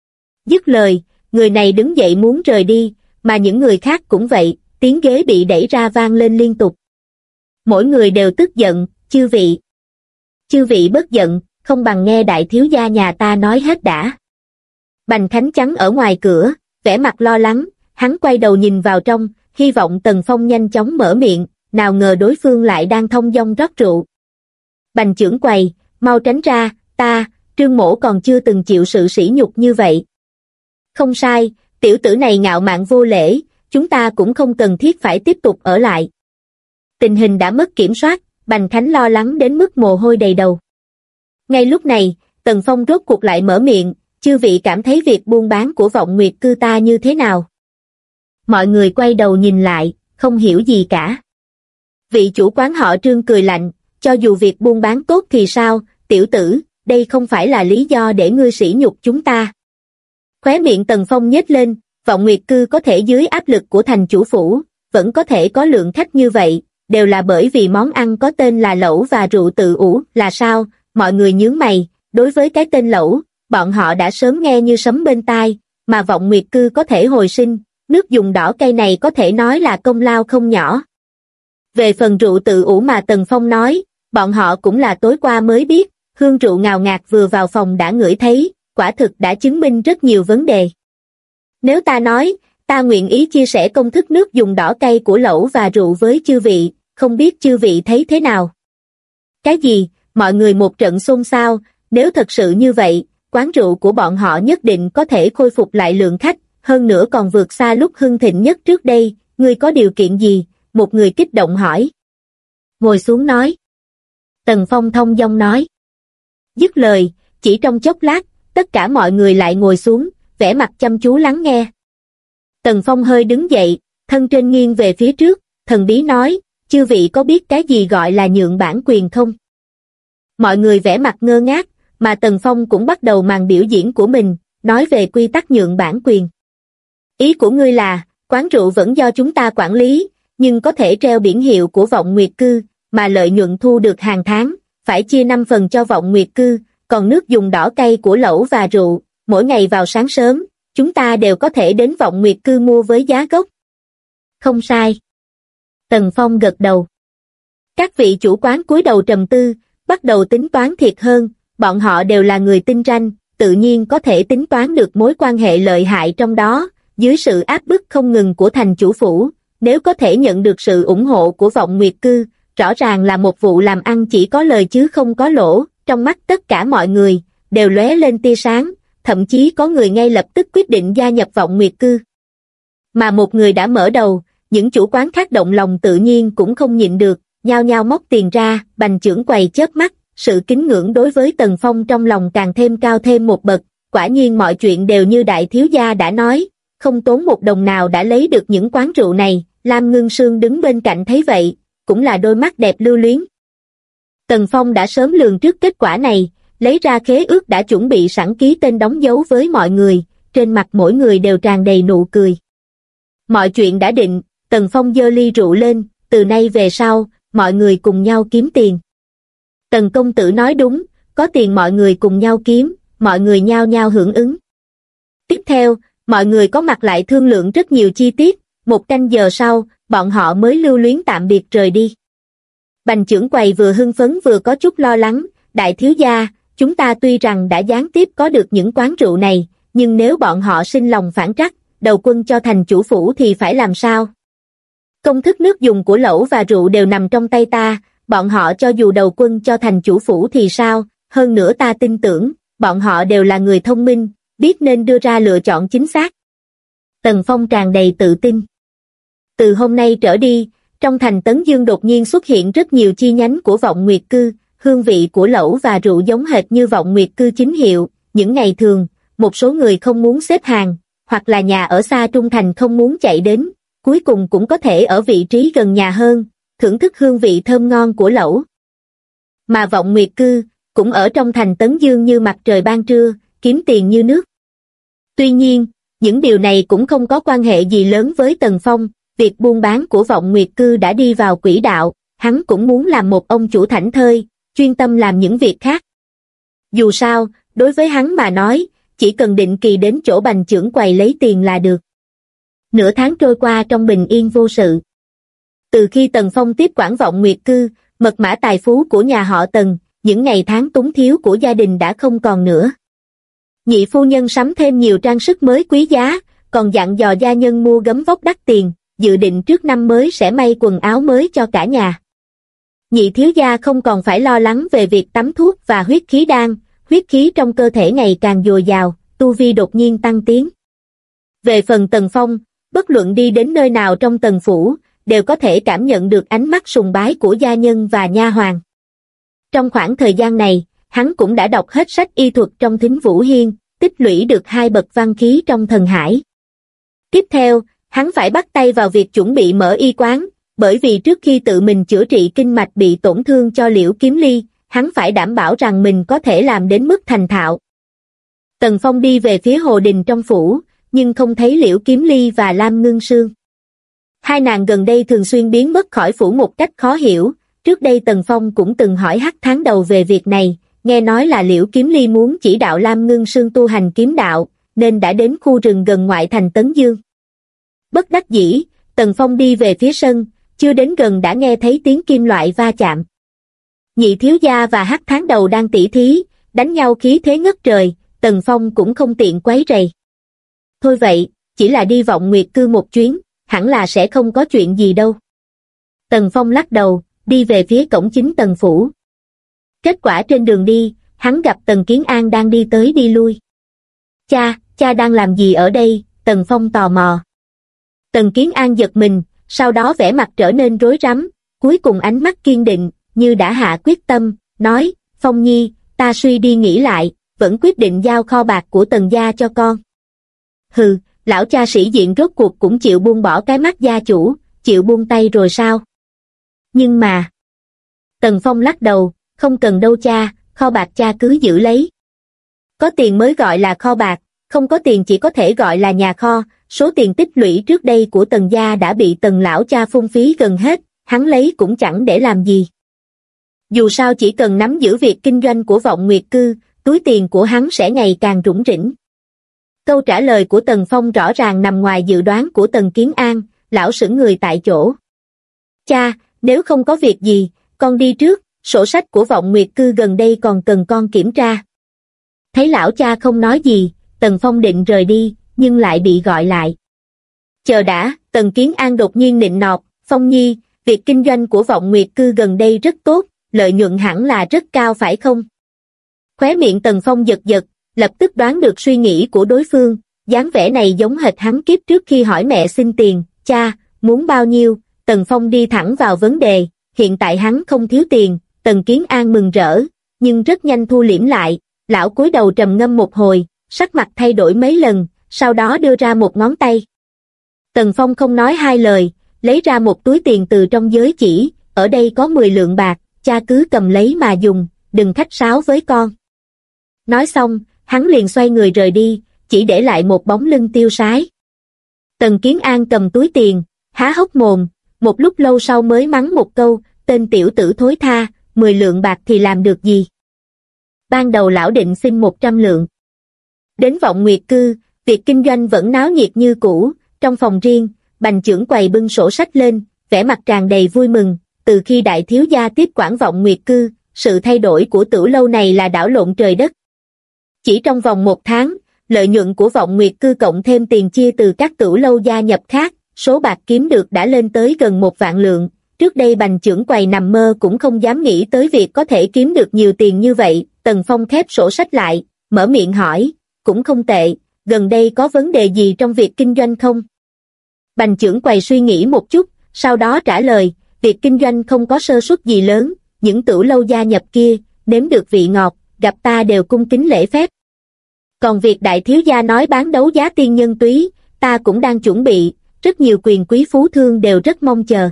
Dứt lời, người này đứng dậy muốn rời đi, mà những người khác cũng vậy, tiếng ghế bị đẩy ra vang lên liên tục. Mỗi người đều tức giận, chư vị. Chư vị bất giận, không bằng nghe đại thiếu gia nhà ta nói hết đã. Bành Khánh Trắng ở ngoài cửa, vẻ mặt lo lắng, hắn quay đầu nhìn vào trong, hy vọng Tần Phong nhanh chóng mở miệng, nào ngờ đối phương lại đang thông dong rót rượu. Bành trưởng quầy, mau tránh ra, Trương mỗ còn chưa từng chịu sự sỉ nhục như vậy. Không sai, tiểu tử này ngạo mạn vô lễ, chúng ta cũng không cần thiết phải tiếp tục ở lại. Tình hình đã mất kiểm soát, Bành Khánh lo lắng đến mức mồ hôi đầy đầu. Ngay lúc này, Tần Phong rốt cuộc lại mở miệng, chư vị cảm thấy việc buôn bán của Vọng Nguyệt Cư ta như thế nào? Mọi người quay đầu nhìn lại, không hiểu gì cả. Vị chủ quán họ Trương cười lạnh, cho dù việc buôn bán tốt thì sao, tiểu tử, đây không phải là lý do để ngươi sỉ nhục chúng ta. Khóe miệng Tần Phong nhếch lên, Vọng Nguyệt Cư có thể dưới áp lực của thành chủ phủ, vẫn có thể có lượng khách như vậy, đều là bởi vì món ăn có tên là lẩu và rượu tự ủ, là sao? Mọi người nhướng mày, đối với cái tên lẩu, bọn họ đã sớm nghe như sấm bên tai, mà Vọng Nguyệt Cư có thể hồi sinh, nước dùng đỏ cay này có thể nói là công lao không nhỏ. Về phần rượu tự ủ mà Tần Phong nói, bọn họ cũng là tối qua mới biết, hương rượu ngào ngạt vừa vào phòng đã ngửi thấy, quả thực đã chứng minh rất nhiều vấn đề. Nếu ta nói, ta nguyện ý chia sẻ công thức nước dùng đỏ cay của lẩu và rượu với chư vị, không biết chư vị thấy thế nào? Cái gì? Mọi người một trận xôn xao, nếu thật sự như vậy, quán rượu của bọn họ nhất định có thể khôi phục lại lượng khách, hơn nữa còn vượt xa lúc hưng thịnh nhất trước đây, ngươi có điều kiện gì? Một người kích động hỏi. Ngồi xuống nói. Tần Phong thông dong nói. Dứt lời, chỉ trong chốc lát, tất cả mọi người lại ngồi xuống, vẻ mặt chăm chú lắng nghe. Tần Phong hơi đứng dậy, thân trên nghiêng về phía trước, thần bí nói, chư vị có biết cái gì gọi là nhượng bản quyền không? Mọi người vẻ mặt ngơ ngác, mà Tần Phong cũng bắt đầu màn biểu diễn của mình, nói về quy tắc nhượng bản quyền. Ý của ngươi là, quán rượu vẫn do chúng ta quản lý, nhưng có thể treo biển hiệu của Vọng Nguyệt Cư, mà lợi nhuận thu được hàng tháng, phải chia 5 phần cho Vọng Nguyệt Cư, còn nước dùng đỏ cay của lẩu và rượu, mỗi ngày vào sáng sớm, chúng ta đều có thể đến Vọng Nguyệt Cư mua với giá gốc. Không sai. Tần Phong gật đầu. Các vị chủ quán cúi đầu trầm tư, bắt đầu tính toán thiệt hơn, bọn họ đều là người tinh ranh, tự nhiên có thể tính toán được mối quan hệ lợi hại trong đó, dưới sự áp bức không ngừng của thành chủ phủ, nếu có thể nhận được sự ủng hộ của Vọng Nguyệt Cư, rõ ràng là một vụ làm ăn chỉ có lời chứ không có lỗ, trong mắt tất cả mọi người, đều lóe lên tia sáng, thậm chí có người ngay lập tức quyết định gia nhập Vọng Nguyệt Cư. Mà một người đã mở đầu, những chủ quán khác động lòng tự nhiên cũng không nhịn được, nhao nhao móc tiền ra, Bành trưởng quầy chớp mắt, sự kính ngưỡng đối với Tần Phong trong lòng càng thêm cao thêm một bậc, quả nhiên mọi chuyện đều như đại thiếu gia đã nói, không tốn một đồng nào đã lấy được những quán rượu này, Lam Ngưng Sương đứng bên cạnh thấy vậy, cũng là đôi mắt đẹp lưu luyến. Tần Phong đã sớm lường trước kết quả này, lấy ra khế ước đã chuẩn bị sẵn ký tên đóng dấu với mọi người, trên mặt mỗi người đều tràn đầy nụ cười. Mọi chuyện đã định, Tần Phong giơ ly rượu lên, từ nay về sau, mọi người cùng nhau kiếm tiền. Tần công tử nói đúng, có tiền mọi người cùng nhau kiếm, mọi người nhao nhao hưởng ứng. Tiếp theo, mọi người có mặt lại thương lượng rất nhiều chi tiết, 1 canh giờ sau, bọn họ mới lưu luyến tạm biệt rời đi. Bành trưởng quầy vừa hưng phấn vừa có chút lo lắng, đại thiếu gia, chúng ta tuy rằng đã gián tiếp có được những quán rượu này, nhưng nếu bọn họ sinh lòng phản trắc, đầu quân cho thành chủ phủ thì phải làm sao? Công thức nước dùng của lẩu và rượu đều nằm trong tay ta, bọn họ cho dù đầu quân cho thành chủ phủ thì sao? Hơn nữa ta tin tưởng, bọn họ đều là người thông minh, biết nên đưa ra lựa chọn chính xác. Tần Phong tràn đầy tự tin. Từ hôm nay trở đi, trong thành Tấn Dương đột nhiên xuất hiện rất nhiều chi nhánh của Vọng Nguyệt Cư, hương vị của lẩu và rượu giống hệt như Vọng Nguyệt Cư chính hiệu, những ngày thường, một số người không muốn xếp hàng, hoặc là nhà ở xa trung thành không muốn chạy đến, cuối cùng cũng có thể ở vị trí gần nhà hơn, thưởng thức hương vị thơm ngon của lẩu. Mà Vọng Nguyệt Cư, cũng ở trong thành Tấn Dương như mặt trời ban trưa, kiếm tiền như nước. Tuy nhiên, những điều này cũng không có quan hệ gì lớn với Tần Phong, việc buôn bán của Vọng Nguyệt Cư đã đi vào quỹ đạo, hắn cũng muốn làm một ông chủ thảnh thơi, chuyên tâm làm những việc khác. Dù sao, đối với hắn mà nói, chỉ cần định kỳ đến chỗ Bành trưởng quầy lấy tiền là được. Nửa tháng trôi qua trong bình yên vô sự. Từ khi Tần Phong tiếp quản Vọng Nguyệt Cư, mật mã tài phú của nhà họ Tần, những ngày tháng túng thiếu của gia đình đã không còn nữa. Nhị phu nhân sắm thêm nhiều trang sức mới quý giá, còn dặn dò gia nhân mua gấm vóc đắt tiền, dự định trước năm mới sẽ may quần áo mới cho cả nhà. Nhị thiếu gia không còn phải lo lắng về việc tắm thuốc và huyết khí đan, huyết khí trong cơ thể ngày càng dồi dào, tu vi đột nhiên tăng tiến. Về phần Tần Phong, bất luận đi đến nơi nào trong Tần phủ, đều có thể cảm nhận được ánh mắt sùng bái của gia nhân và nha hoàn. Trong khoảng thời gian này, hắn cũng đã đọc hết sách y thuật trong Thính Vũ Hiên, tích lũy được 2 bậc văn khí trong thần hải. Tiếp theo, hắn phải bắt tay vào việc chuẩn bị mở y quán, bởi vì trước khi tự mình chữa trị kinh mạch bị tổn thương cho Liễu Kiếm Ly, hắn phải đảm bảo rằng mình có thể làm đến mức thành thạo. Tần Phong đi về phía hồ đình trong phủ, nhưng không thấy Liễu Kiếm Ly và Lam Ngưng Sương. Hai nàng gần đây thường xuyên biến mất khỏi phủ một cách khó hiểu, trước đây Tần Phong cũng từng hỏi Hắc Tháng Đầu về việc này, nghe nói là Liễu Kiếm Ly muốn chỉ đạo Lam Ngưng Sương tu hành kiếm đạo, nên đã đến khu rừng gần ngoại thành Tấn Dương. Bất đắc dĩ, Tần Phong đi về phía sân, chưa đến gần đã nghe thấy tiếng kim loại va chạm. Nhị thiếu gia và Hắc Tháng Đầu đang tỉ thí, đánh nhau khí thế ngất trời, Tần Phong cũng không tiện quấy rầy. Thôi vậy, chỉ là đi Vọng Nguyệt Cư một chuyến, hẳn là sẽ không có chuyện gì đâu. Tần Phong lắc đầu, đi về phía cổng chính Tần phủ. Kết quả trên đường đi, hắn gặp Tần Kiến An đang đi tới đi lui. Cha đang làm gì ở đây? Tần Phong tò mò. Tần Kiến An giật mình, sau đó vẻ mặt trở nên rối rắm, cuối cùng ánh mắt kiên định, như đã hạ quyết tâm, nói, Phong Nhi, ta suy đi nghĩ lại, vẫn quyết định giao kho bạc của Tần gia cho con. Hừ, lão cha sĩ diện rốt cuộc cũng chịu buông bỏ cái mắt gia chủ, chịu buông tay rồi sao? Nhưng mà... Tần Phong lắc đầu, không cần đâu cha, kho bạc cha cứ giữ lấy. Có tiền mới gọi là kho bạc, không có tiền chỉ có thể gọi là nhà kho, số tiền tích lũy trước đây của Tần gia đã bị Tần lão cha phung phí gần hết, hắn lấy cũng chẳng để làm gì. Dù sao chỉ cần nắm giữ việc kinh doanh của Vọng Nguyệt Cư, túi tiền của hắn sẽ ngày càng rủng rỉnh. Câu trả lời của Tần Phong rõ ràng nằm ngoài dự đoán của Tần Kiến An, lão sững người tại chỗ. Cha, nếu không có việc gì, con đi trước, sổ sách của Vọng Nguyệt Cư gần đây còn cần con kiểm tra. Thấy lão cha không nói gì, Tần Phong định rời đi, nhưng lại bị gọi lại. Chờ đã, Tần Kiến An đột nhiên nịnh nọt, Phong Nhi, việc kinh doanh của Vọng Nguyệt Cư gần đây rất tốt, lợi nhuận hẳn là rất cao phải không? Khóe miệng Tần Phong giật giật, lập tức đoán được suy nghĩ của đối phương, dáng vẻ này giống hệt hắn kiếp trước khi hỏi mẹ xin tiền, cha, muốn bao nhiêu? Tần Phong đi thẳng vào vấn đề, hiện tại hắn không thiếu tiền. Tần Kiến An mừng rỡ, nhưng rất nhanh thu liễm lại, lão cúi đầu trầm ngâm một hồi, sắc mặt thay đổi mấy lần, sau đó đưa ra một ngón tay. Tần Phong không nói hai lời, lấy ra một túi tiền từ trong giới chỉ, ở đây có 10 lượng bạc, cha cứ cầm lấy mà dùng, đừng khách sáo với con. Nói xong, hắn liền xoay người rời đi, chỉ để lại một bóng lưng tiêu sái. Tần Kiến An cầm túi tiền, há hốc mồm, một lúc lâu sau mới mắng một câu, tên tiểu tử thối tha, 10 lượng bạc thì làm được gì? Ban đầu lão định xin 100 lượng. Đến Vọng Nguyệt Cư, việc kinh doanh vẫn náo nhiệt như cũ, trong phòng riêng, Bành trưởng quầy bưng sổ sách lên, vẻ mặt tràn đầy vui mừng, từ khi đại thiếu gia tiếp quản Vọng Nguyệt Cư, sự thay đổi của tử lâu này là đảo lộn trời đất. Chỉ trong vòng 1 tháng, lợi nhuận của Vọng Nguyệt Cư cộng thêm tiền chia từ các tử lâu gia nhập khác, số bạc kiếm được đã lên tới gần 1 vạn lượng. Trước đây Bành trưởng quầy nằm mơ cũng không dám nghĩ tới việc có thể kiếm được nhiều tiền như vậy. Tần Phong khép sổ sách lại, mở miệng hỏi, cũng không tệ, gần đây có vấn đề gì trong việc kinh doanh không? Bành trưởng quầy suy nghĩ một chút, sau đó trả lời, việc kinh doanh không có sơ suất gì lớn, những tửu lâu gia nhập kia, nếm được vị ngọt, gặp ta đều cung kính lễ phép. Còn việc đại thiếu gia nói bán đấu giá tiên nhân túy, ta cũng đang chuẩn bị, rất nhiều quyền quý phú thương đều rất mong chờ.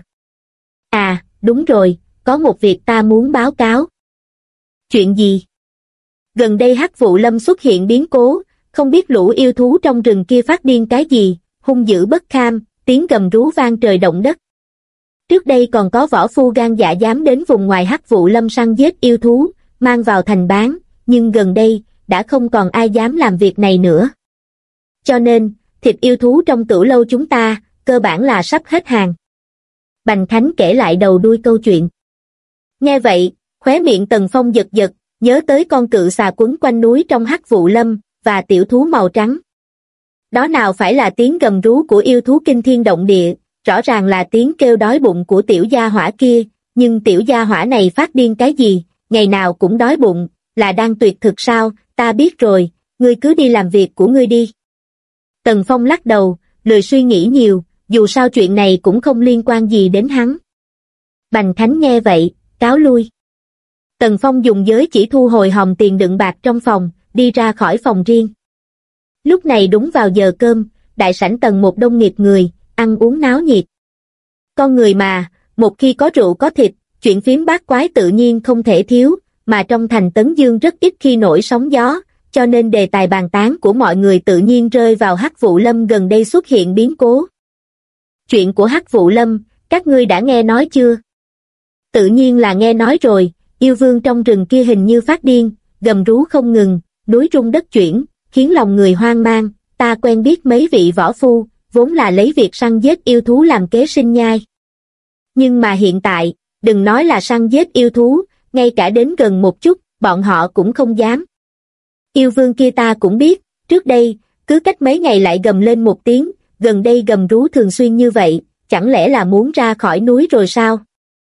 À, đúng rồi, có một việc ta muốn báo cáo. Chuyện gì? Gần đây Hắc Vụ Lâm xuất hiện biến cố, không biết lũ yêu thú trong rừng kia phát điên cái gì, hung dữ bất kham, tiếng gầm rú vang trời động đất. Trước đây còn có võ phu gan dạ dám đến vùng ngoài Hắc Vụ Lâm săn giết yêu thú, mang vào thành bán, nhưng gần đây, đã không còn ai dám làm việc này nữa. Cho nên, thịt yêu thú trong tửu lâu chúng ta, cơ bản là sắp hết hàng. Bành Khánh kể lại đầu đuôi câu chuyện. Nghe vậy, khóe miệng Tần Phong giật giật, nhớ tới con cự xà quấn quanh núi trong Hắc Vụ Lâm, và tiểu thú màu trắng. Đó nào phải là tiếng gầm rú của yêu thú kinh thiên động địa, rõ ràng là tiếng kêu đói bụng của tiểu gia hỏa kia, nhưng tiểu gia hỏa này phát điên cái gì, ngày nào cũng đói bụng, là đang tuyệt thực sao? Ta biết rồi, ngươi cứ đi làm việc của ngươi đi. Tần Phong lắc đầu, lười suy nghĩ nhiều, dù sao chuyện này cũng không liên quan gì đến hắn. Bành Khánh nghe vậy, cáo lui. Tần Phong dùng giới chỉ thu hồi hòm tiền đựng bạc trong phòng, đi ra khỏi phòng riêng. Lúc này đúng vào giờ cơm, đại sảnh tầng một đông nghịt người, ăn uống náo nhiệt. Con người mà, một khi có rượu có thịt, chuyện phiếm bát quái tự nhiên không thể thiếu, mà trong thành Tấn Dương rất ít khi nổi sóng gió, cho nên đề tài bàn tán của mọi người tự nhiên rơi vào Hắc Vụ Lâm gần đây xuất hiện biến cố. Chuyện của Hắc Vụ Lâm, các ngươi đã nghe nói chưa? Tự nhiên là nghe nói rồi, yêu vương trong rừng kia hình như phát điên, gầm rú không ngừng, núi rung đất chuyển, khiến lòng người hoang mang. Ta quen biết mấy vị võ phu, vốn là lấy việc săn giết yêu thú làm kế sinh nhai. Nhưng mà hiện tại, đừng nói là săn giết yêu thú, ngay cả đến gần một chút, bọn họ cũng không dám. Yêu vương kia ta cũng biết, trước đây, cứ cách mấy ngày lại gầm lên một tiếng, gần đây gầm rú thường xuyên như vậy, chẳng lẽ là muốn ra khỏi núi rồi sao?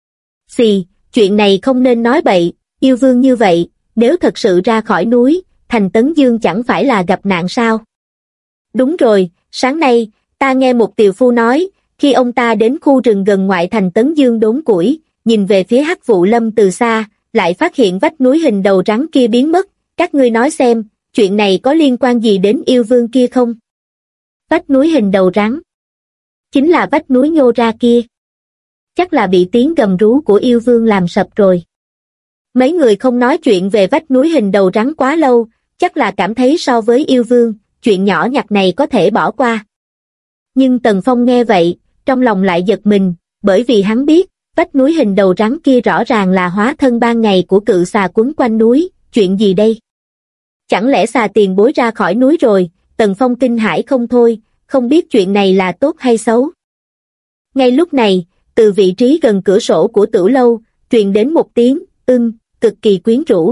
Xì, chuyện này không nên nói bậy, yêu vương như vậy, nếu thật sự ra khỏi núi, thành Tấn Dương chẳng phải là gặp nạn sao? Đúng rồi, sáng nay, ta nghe một tiều phu nói, khi ông ta đến khu rừng gần ngoại thành Tấn Dương đốn củi, nhìn về phía Hắc Vụ Lâm từ xa, lại phát hiện vách núi hình đầu rắn kia biến mất, các ngươi nói xem, chuyện này có liên quan gì đến yêu vương kia không? Vách núi hình đầu rắn, chính là vách núi nhô ra kia. Chắc là bị tiếng gầm rú của yêu vương làm sập rồi. Mấy người không nói chuyện về vách núi hình đầu rắn quá lâu, chắc là cảm thấy so với yêu vương, chuyện nhỏ nhặt này có thể bỏ qua. Nhưng Tần Phong nghe vậy, trong lòng lại giật mình, bởi vì hắn biết, vách núi hình đầu rắn kia rõ ràng là hóa thân ban ngày của cự xà quấn quanh núi, chuyện gì đây? Chẳng lẽ xà tiền bối ra khỏi núi rồi? Tần Phong kinh hãi không thôi, không biết chuyện này là tốt hay xấu. Ngay lúc này, từ vị trí gần cửa sổ của Tửu Lâu, truyền đến một tiếng, cực kỳ quyến rũ.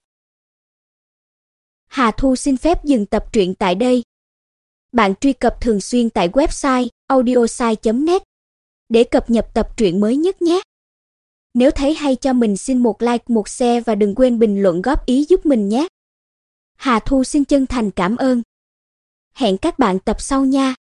Hà Thu xin phép dừng tập truyện tại đây. Bạn truy cập thường xuyên tại website audiosai.net để cập nhật tập truyện mới nhất nhé. Nếu thấy hay cho mình xin một like, một share và đừng quên bình luận góp ý giúp mình nhé. Hà Thu xin chân thành cảm ơn. Hẹn các bạn tập sau nha.